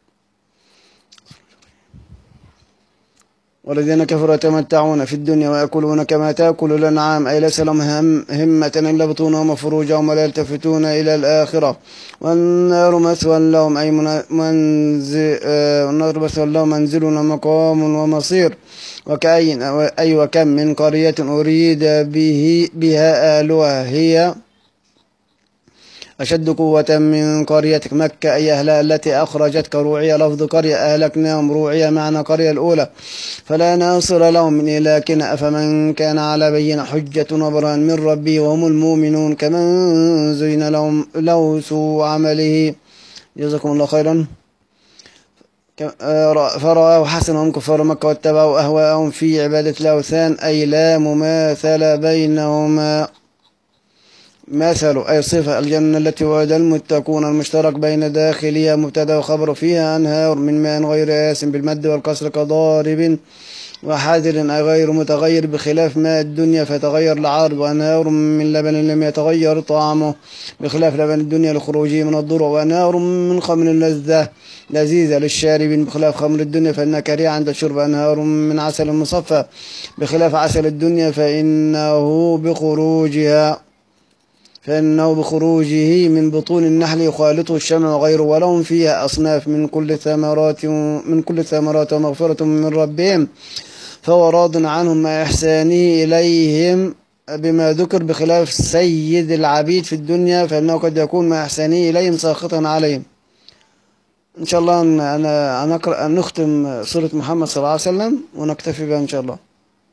والذين كفروا يتمتعون في الدنيا ويأكلون كما تأكل الأنعام، أي ليس لهم هم همة إلا بطونهم وفروجهم ولا يلتفتون إلى الآخرة والنار مثوى لهم، أي منزل النار مثوى لهم منزل ومقام ومصير. وكأين أي وكم من قرية أريد به بها أهلها هي أشد قوة من قريتك مكة، أي أهلها التي أخرجتك. روعية لفظ قرية أهلكناهم، روعية معنى قرية الأولى فلا ناصر لهم من إلاكنا. أفمن كان على بينة حجة وبرهان من ربه وهم المؤمنون كمن زين لهم له سوء عمله. جزاكم الله خيرا. فرأوا حسنهم كفار مكة واتبعوا أهواءهم في عبادة الأوثان، أي لا مماثل بينهما. مثل أي صفة الجنة التي وعد المتقون المشترك بين داخلها مبتدأ وخبر، فيها أنهار من ماء غير آسن بالمد والكسر كضارب وحاذر، أي غير متغير بخلاف ماء الدنيا فيتغير العارض. وأنهار من لبن لم يتغير طعمه بخلاف لبن الدنيا لخروجه من الضر. وأنهار من خمر لذة لذيذة للشاربين بخلاف خمر الدنيا فإنها كريهة عند الشرب. أنهار من عسل مصفى بخلاف عسل الدنيا فإنه بخروجها فإنه بخروجه من بطون النحل يخالطه الشمع وغيره. ولهم فيها أصناف من كل ثمرات من كل ثمرات ومغفرة من ربهم فهو راض عنهم مع إحسانه إليهم بما ذكر بخلاف سيد العبيد في الدنيا فإنه قد يكون مع إحسانه إليهم ساخطا عليهم. إن شاء الله أنا نقرأ نختم سورة محمد صلى الله عليه وسلم ونكتفي بها إن شاء الله.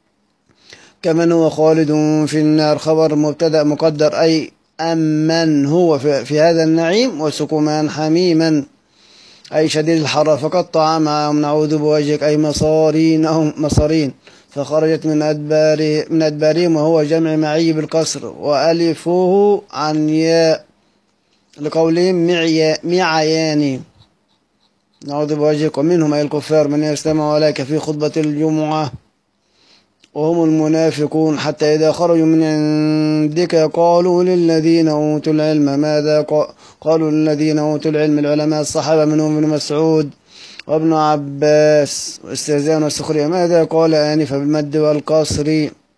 كمن هو خالد في النار خبر مبتدأ مقدر، أي أمن هو في هذا النعيم وسكمان حميما، أي شديد الحرارة فقطع معهم نعوذ بوجهك، أي مصارينهم مصارين فخرجت من أدباره من أدبارهم وهو جمع معي بالكسر وألفوه عن ياء لقولهم معيان نعوذ بوجهك. ومنهم أي الكفار من يستمع عليك في خطبة الجمعة وهم المنافقون حتى إذا خرجوا من عندك قالوا للذين أوتوا العلم ماذا قالوا للذين أوتوا العلم العلماء الصحابة منهم ابن مسعود وابن عباس واستهزاء والسخرية ماذا قال آنفا بالمد والقصر،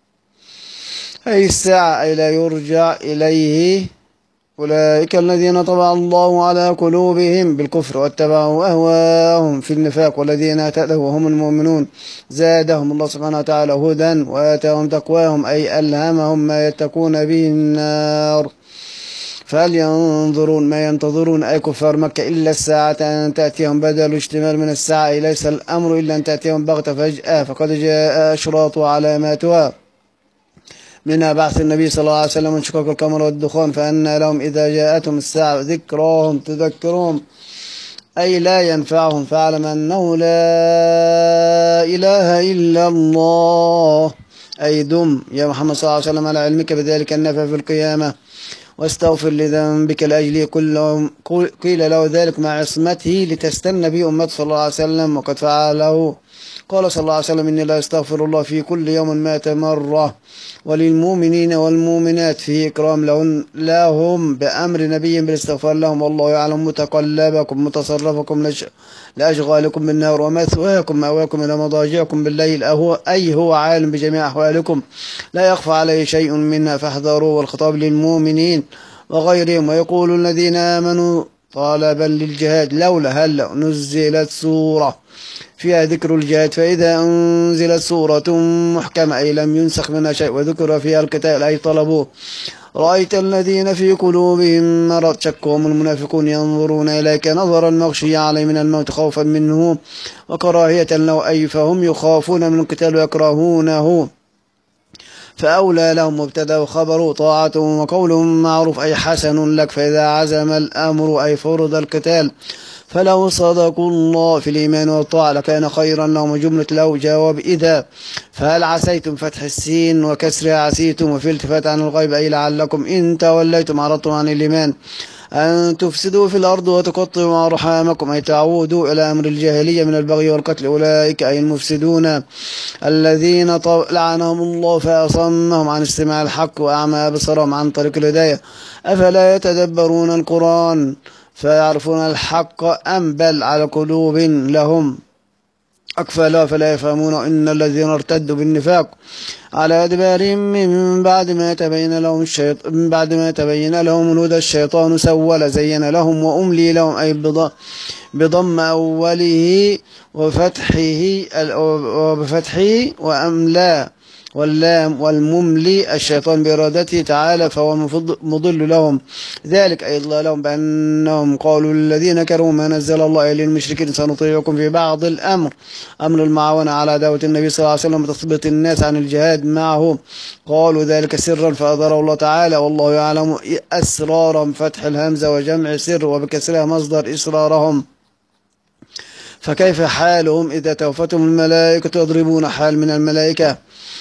أي الساعة أي لا يرجع إليه. أولئك الذين طبع الله على قلوبهم بالكفر واتبعوا أهواءهم في النفاق والذين اهتدوا وهم المؤمنون زادهم الله سبحانه وتعالى هدى وآتاهم تقواهم، أي ألهمهم ما يتقون به النار. فهل ينظرون ما ينتظرون أي كفار مكة إلا الساعة أن تأتيهم بدل اشتمال من الساعة، أي ليس الأمر إلا أن تأتيهم بغتة فجأة فقد جاء أشراط وعلاماتها منها بعث النبي صلى الله عليه وسلم وانشقاق القمر والدخان. فأنى لهم إذا جاءتهم الساعة ذكراهم تذكرهم أي لا ينفعهم. فاعلم أنه لا إله إلا الله، أي دم يا محمد صلى الله عليه وسلم على علمك بذلك النفع في القيامة واستغفر لذنبك لأجله كلهم. قيل له ذلك مع عصمته لتستنى به أمته صلى الله عليه وسلم، وقد فعله. قال صلى الله عليه وسلم: إني لا أستغفر الله في كل يوم مائة مرة. وللمؤمنين والمؤمنات فيه إكرام لهم, لهم بأمر نبي بالاستغفار لهم. والله يعلم متقلبكم متصرفكم لأشغالكم بالنهار ومثواكم مأواكم إلى مضاجعكم بالليل، أي هو عالم بجميع أحوالكم لا يخفى عليه شيء منها فاحذروا. والخطاب للمؤمنين وغيرهم. ويقول الذين آمنوا طالبا للجهاد لولا هل نزلت سورة فيها ذكر الجهاد، فإذا أنزلت سورة محكمة أي لم ينسخ منها شيء وذكر فيها القتال أي طلبوه، رأيت الذين في قلوبهم مرض شكهم المنافقون ينظرون إليك نظر المغشي عليه من الموت خوفا منه وكراهية له، أي فهم يخافون من القتال ويكرهونه، فأولى لهم مبتدأ وخبر طاعة وقول معروف أي حسن لك. فإذا عزم الأمر أي فرض القتال فلو صدقوا الله في الإيمان والطاعة لكان خيرا لهم. وجملة لو جواب إذا. فهل عسيتم فتح السين وكسرها عسيتم، وفي التفات عن الغيب أي لعلكم إن توليتم عرضتم عن الإيمان أن تفسدوا في الأرض وتقطعوا أرحامكم أي تعودوا إلى أمر الجاهلية من البغي والقتل. أولئك أي المفسدون الذين لعنهم الله فأصمهم عن استماع الحق وأعمى أبصارهم عن طريق الهداية. أفلا يتدبرون القرآن فيعرفون الحق أم بل على قلوب لهم أقفالها فلا يفهمون. إن الذين ارتدوا بالنفاق على أدبارهم من بعد ما تبين لهم الشيطان من بعد ما تبين لهم الهدى الشيطان سول زين لهم وأملي لهم أي بضم أوله وفتحه وبفتحه وأملا واللام والمملي الشيطان بإرادته تعالى فهو مضل لهم. ذلك أي الله لهم بأنهم قالوا للذين كرهوا ما نزل الله إلى المشركين سنطيعكم في بعض الأمر أمر المعاونة على دعوة النبي صلى الله عليه وسلم وتثبيت الناس عن الجهاد معه. قالوا ذلك سرا فأظهره الله تعالى والله يعلم أسرارهم فتح الهمزة وجمع سر وبكسرها مصدر إسرارهم. فكيف حالهم إذا توفتهم الملائكة يضربون حال من الملائكة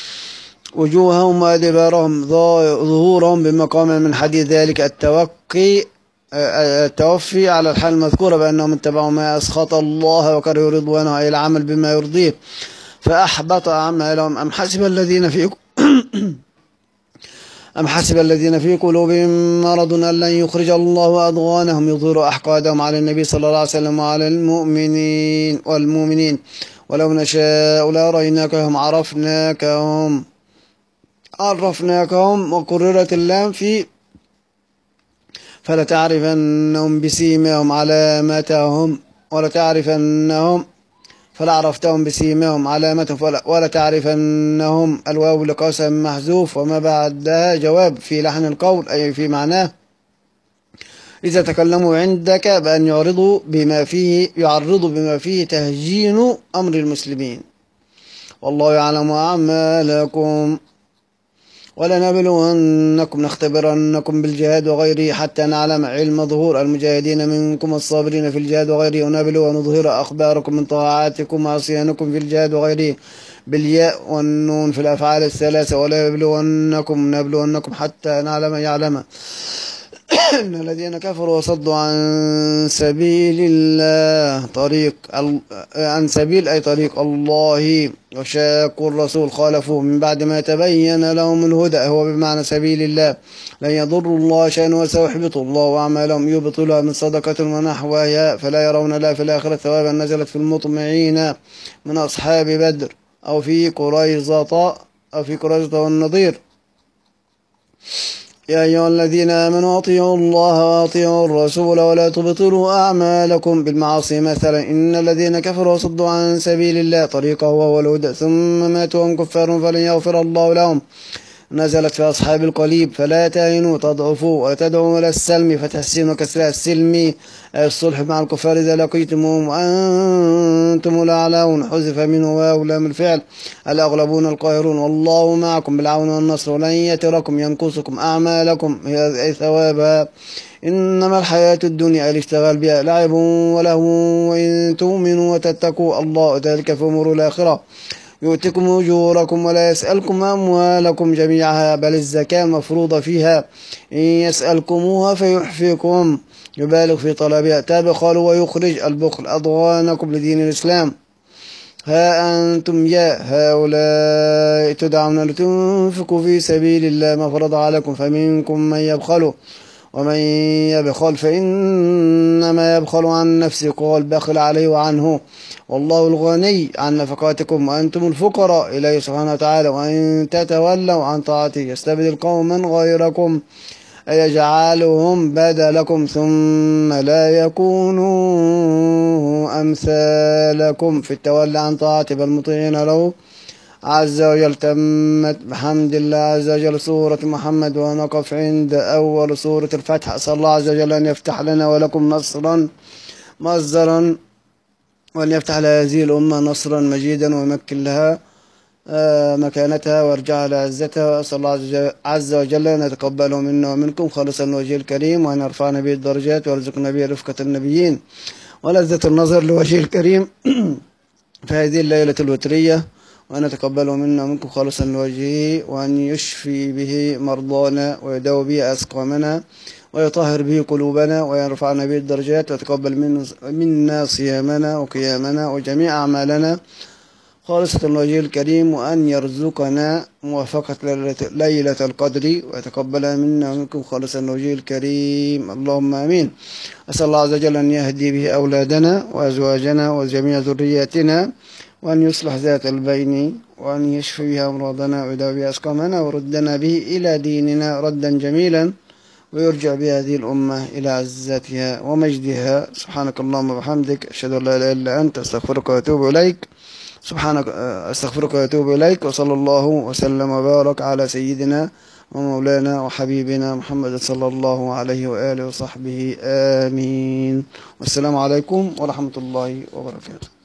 وجوههم وأدبارهم ظهورهم بمقام من حديث ذلك التوقي التوفي على الحال المذكورة بأنهم اتبعوا ما أسخط الله وكرهوا رضوانه أي العمل بما يرضيه فأحبط أعمالهم. أم حسب الذين في أم حسب الذين في قلوبهم مرض أن لن يخرج الله أضغانهم يظهر أحقادهم على النبي صلى الله عليه وسلم وعلى المؤمنين والمؤمنين ولو نشاء لأريناكهم عرفناكهم عرفناكهم وقررت اللام في فلتعرفنهم بسيماهم علامتهم ولتعرفنهم فلعرفتهم بسيماهم علامتهم ولتعرفنهم الواو لقسم محذوف وما بعدها جواب في لحن القول أي في معناه إذا تكلموا عندك بأن يعرضوا بما فيه يعرضوا بما فيه تهجين أمر المسلمين. والله يعلم أعمالكم ولنبلونكم نختبرنكم بالجهاد وغيره حتى نعلم علم ظهور المجاهدين منكم الصابرين في الجهاد وغيره ونبلو ونظهر أخباركم من طاعاتكم وعصيانكم في الجهاد وغيره بالياء والنون في الأفعال الثلاثة. ولا يبلونكم نبلونكم حتى نعلم يعلم إن الذين كفروا وصدوا عن سبيل الله طريق عن سبيل أي طريق الله وشاقوا الرسول خالفوه من بعد ما تبين لهم الهدى هو بمعنى سبيل الله لن يضروا الله شيئا وسيحبط الله أعمالهم يبطلها من صدقة ونحوها فلا يرون لا في الآخرة ثوابا. نزلت في المطمعين من أصحاب بدر أو في قريظة أو في قريظة والنضير. يا أيها الذين آمنوا أطيعوا الله وأطيعوا الرسول ولا تبطلوا أعمالكم بالمعاصي مثلا إن الذين كفروا وصدوا عن سبيل الله طريقه وهو الهدى ثم ماتوا وهم كفار فلن يغفر الله لهم. نزلت في أصحاب القليب فلا تهنوا تضعفوا وتدعوا إلى السلم فتحسنوا كسرها السلم الصلح مع الكفار إذا لقيتموهم وأنتم الأعلون حذف منه واو لام الفعل الأغلبون القاهرون والله معكم بالعون والنصر ولن يتركم ينقصكم أعمالكم هي ثوابها إنما الحياة الدنيا الاشتغال بها لعب ولهو وإن تؤمنوا وتتقوا الله ذلك في أمور الآخرة يؤتكم أجوركم ولا يسألكم أموالكم جميعها بل الزكاة مفروضة فيها إن يسألكموها فيحفكم يبالغ في طلبها تاب قالوا ويخرج البخل أضغانكم لدين الإسلام ها أنتم يا هؤلاء تدعون لتنفقوا في سبيل الله ما فرض عليكم فمنكم من يبخل ومن يبخل فإنما يبخل عن نفسه قال بخل عليه وعنه والله الغني عن نفقاتكم وأنتم الفقراء إليه سبحانه وتعالى وإن تتولوا عن طاعته يستبدل قوما غيركم يجعلهم بدلكم ثم لا يكونوا أمثالكم في التولي عن طاعته بل مطيعين له عز وجل. تمت بحمد الله عز وجل سورة محمد ونقف عند أول سورة الفتح. أسأل الله عز وجل أن يفتح لنا ولكم نصرا مصدرا وأن يفتح لهذه الأمة نصرا مجيدا ويمكن لها مكانتها وارجعها لعزتها. وأسأل الله عز وجل أن يتقبله منا ومنكم خالصا لوجهه الكريم وأن يرفعنا به الدرجات ويرزقنا به رفقة النبيين ولذة النظر لوجهه الكريم في هذه الليلة الوترية وأن يتقبله منا ومنكم خالصا لوجهه وأن يشفي به مرضانا ويداوي به أسقامنا ويطهر به قلوبنا ويرفعنا به الدرجات ويتقبل منا صيامنا وقيامنا وجميع أعمالنا خالصة الوجه الكريم وأن يرزقنا موافقة ليلة القدر ويتقبلها منا ومنكم خالصا الوجه الكريم اللهم آمين. أسأل الله عز وجل أن يهدي به أولادنا وأزواجنا وجميع ذرياتنا وأن يصلح ذات البين وأن يشفي بها أمراضنا ويداوي بها أسقامنا وردنا به إلى ديننا ردا جميلا ويرجع بهذه الأمة إلى عزتها ومجدها. سبحانك اللهم وبحمدك أشهد أن لا إله إلا أنت أستغفرك وأتوب إليك. سبحانك أستغفرك وأتوب إليك وصلى الله وسلم وبارك على سيدنا ومولانا وحبيبنا محمد صلى الله عليه وآله وصحبه آمين. والسلام عليكم ورحمة الله وبركاته.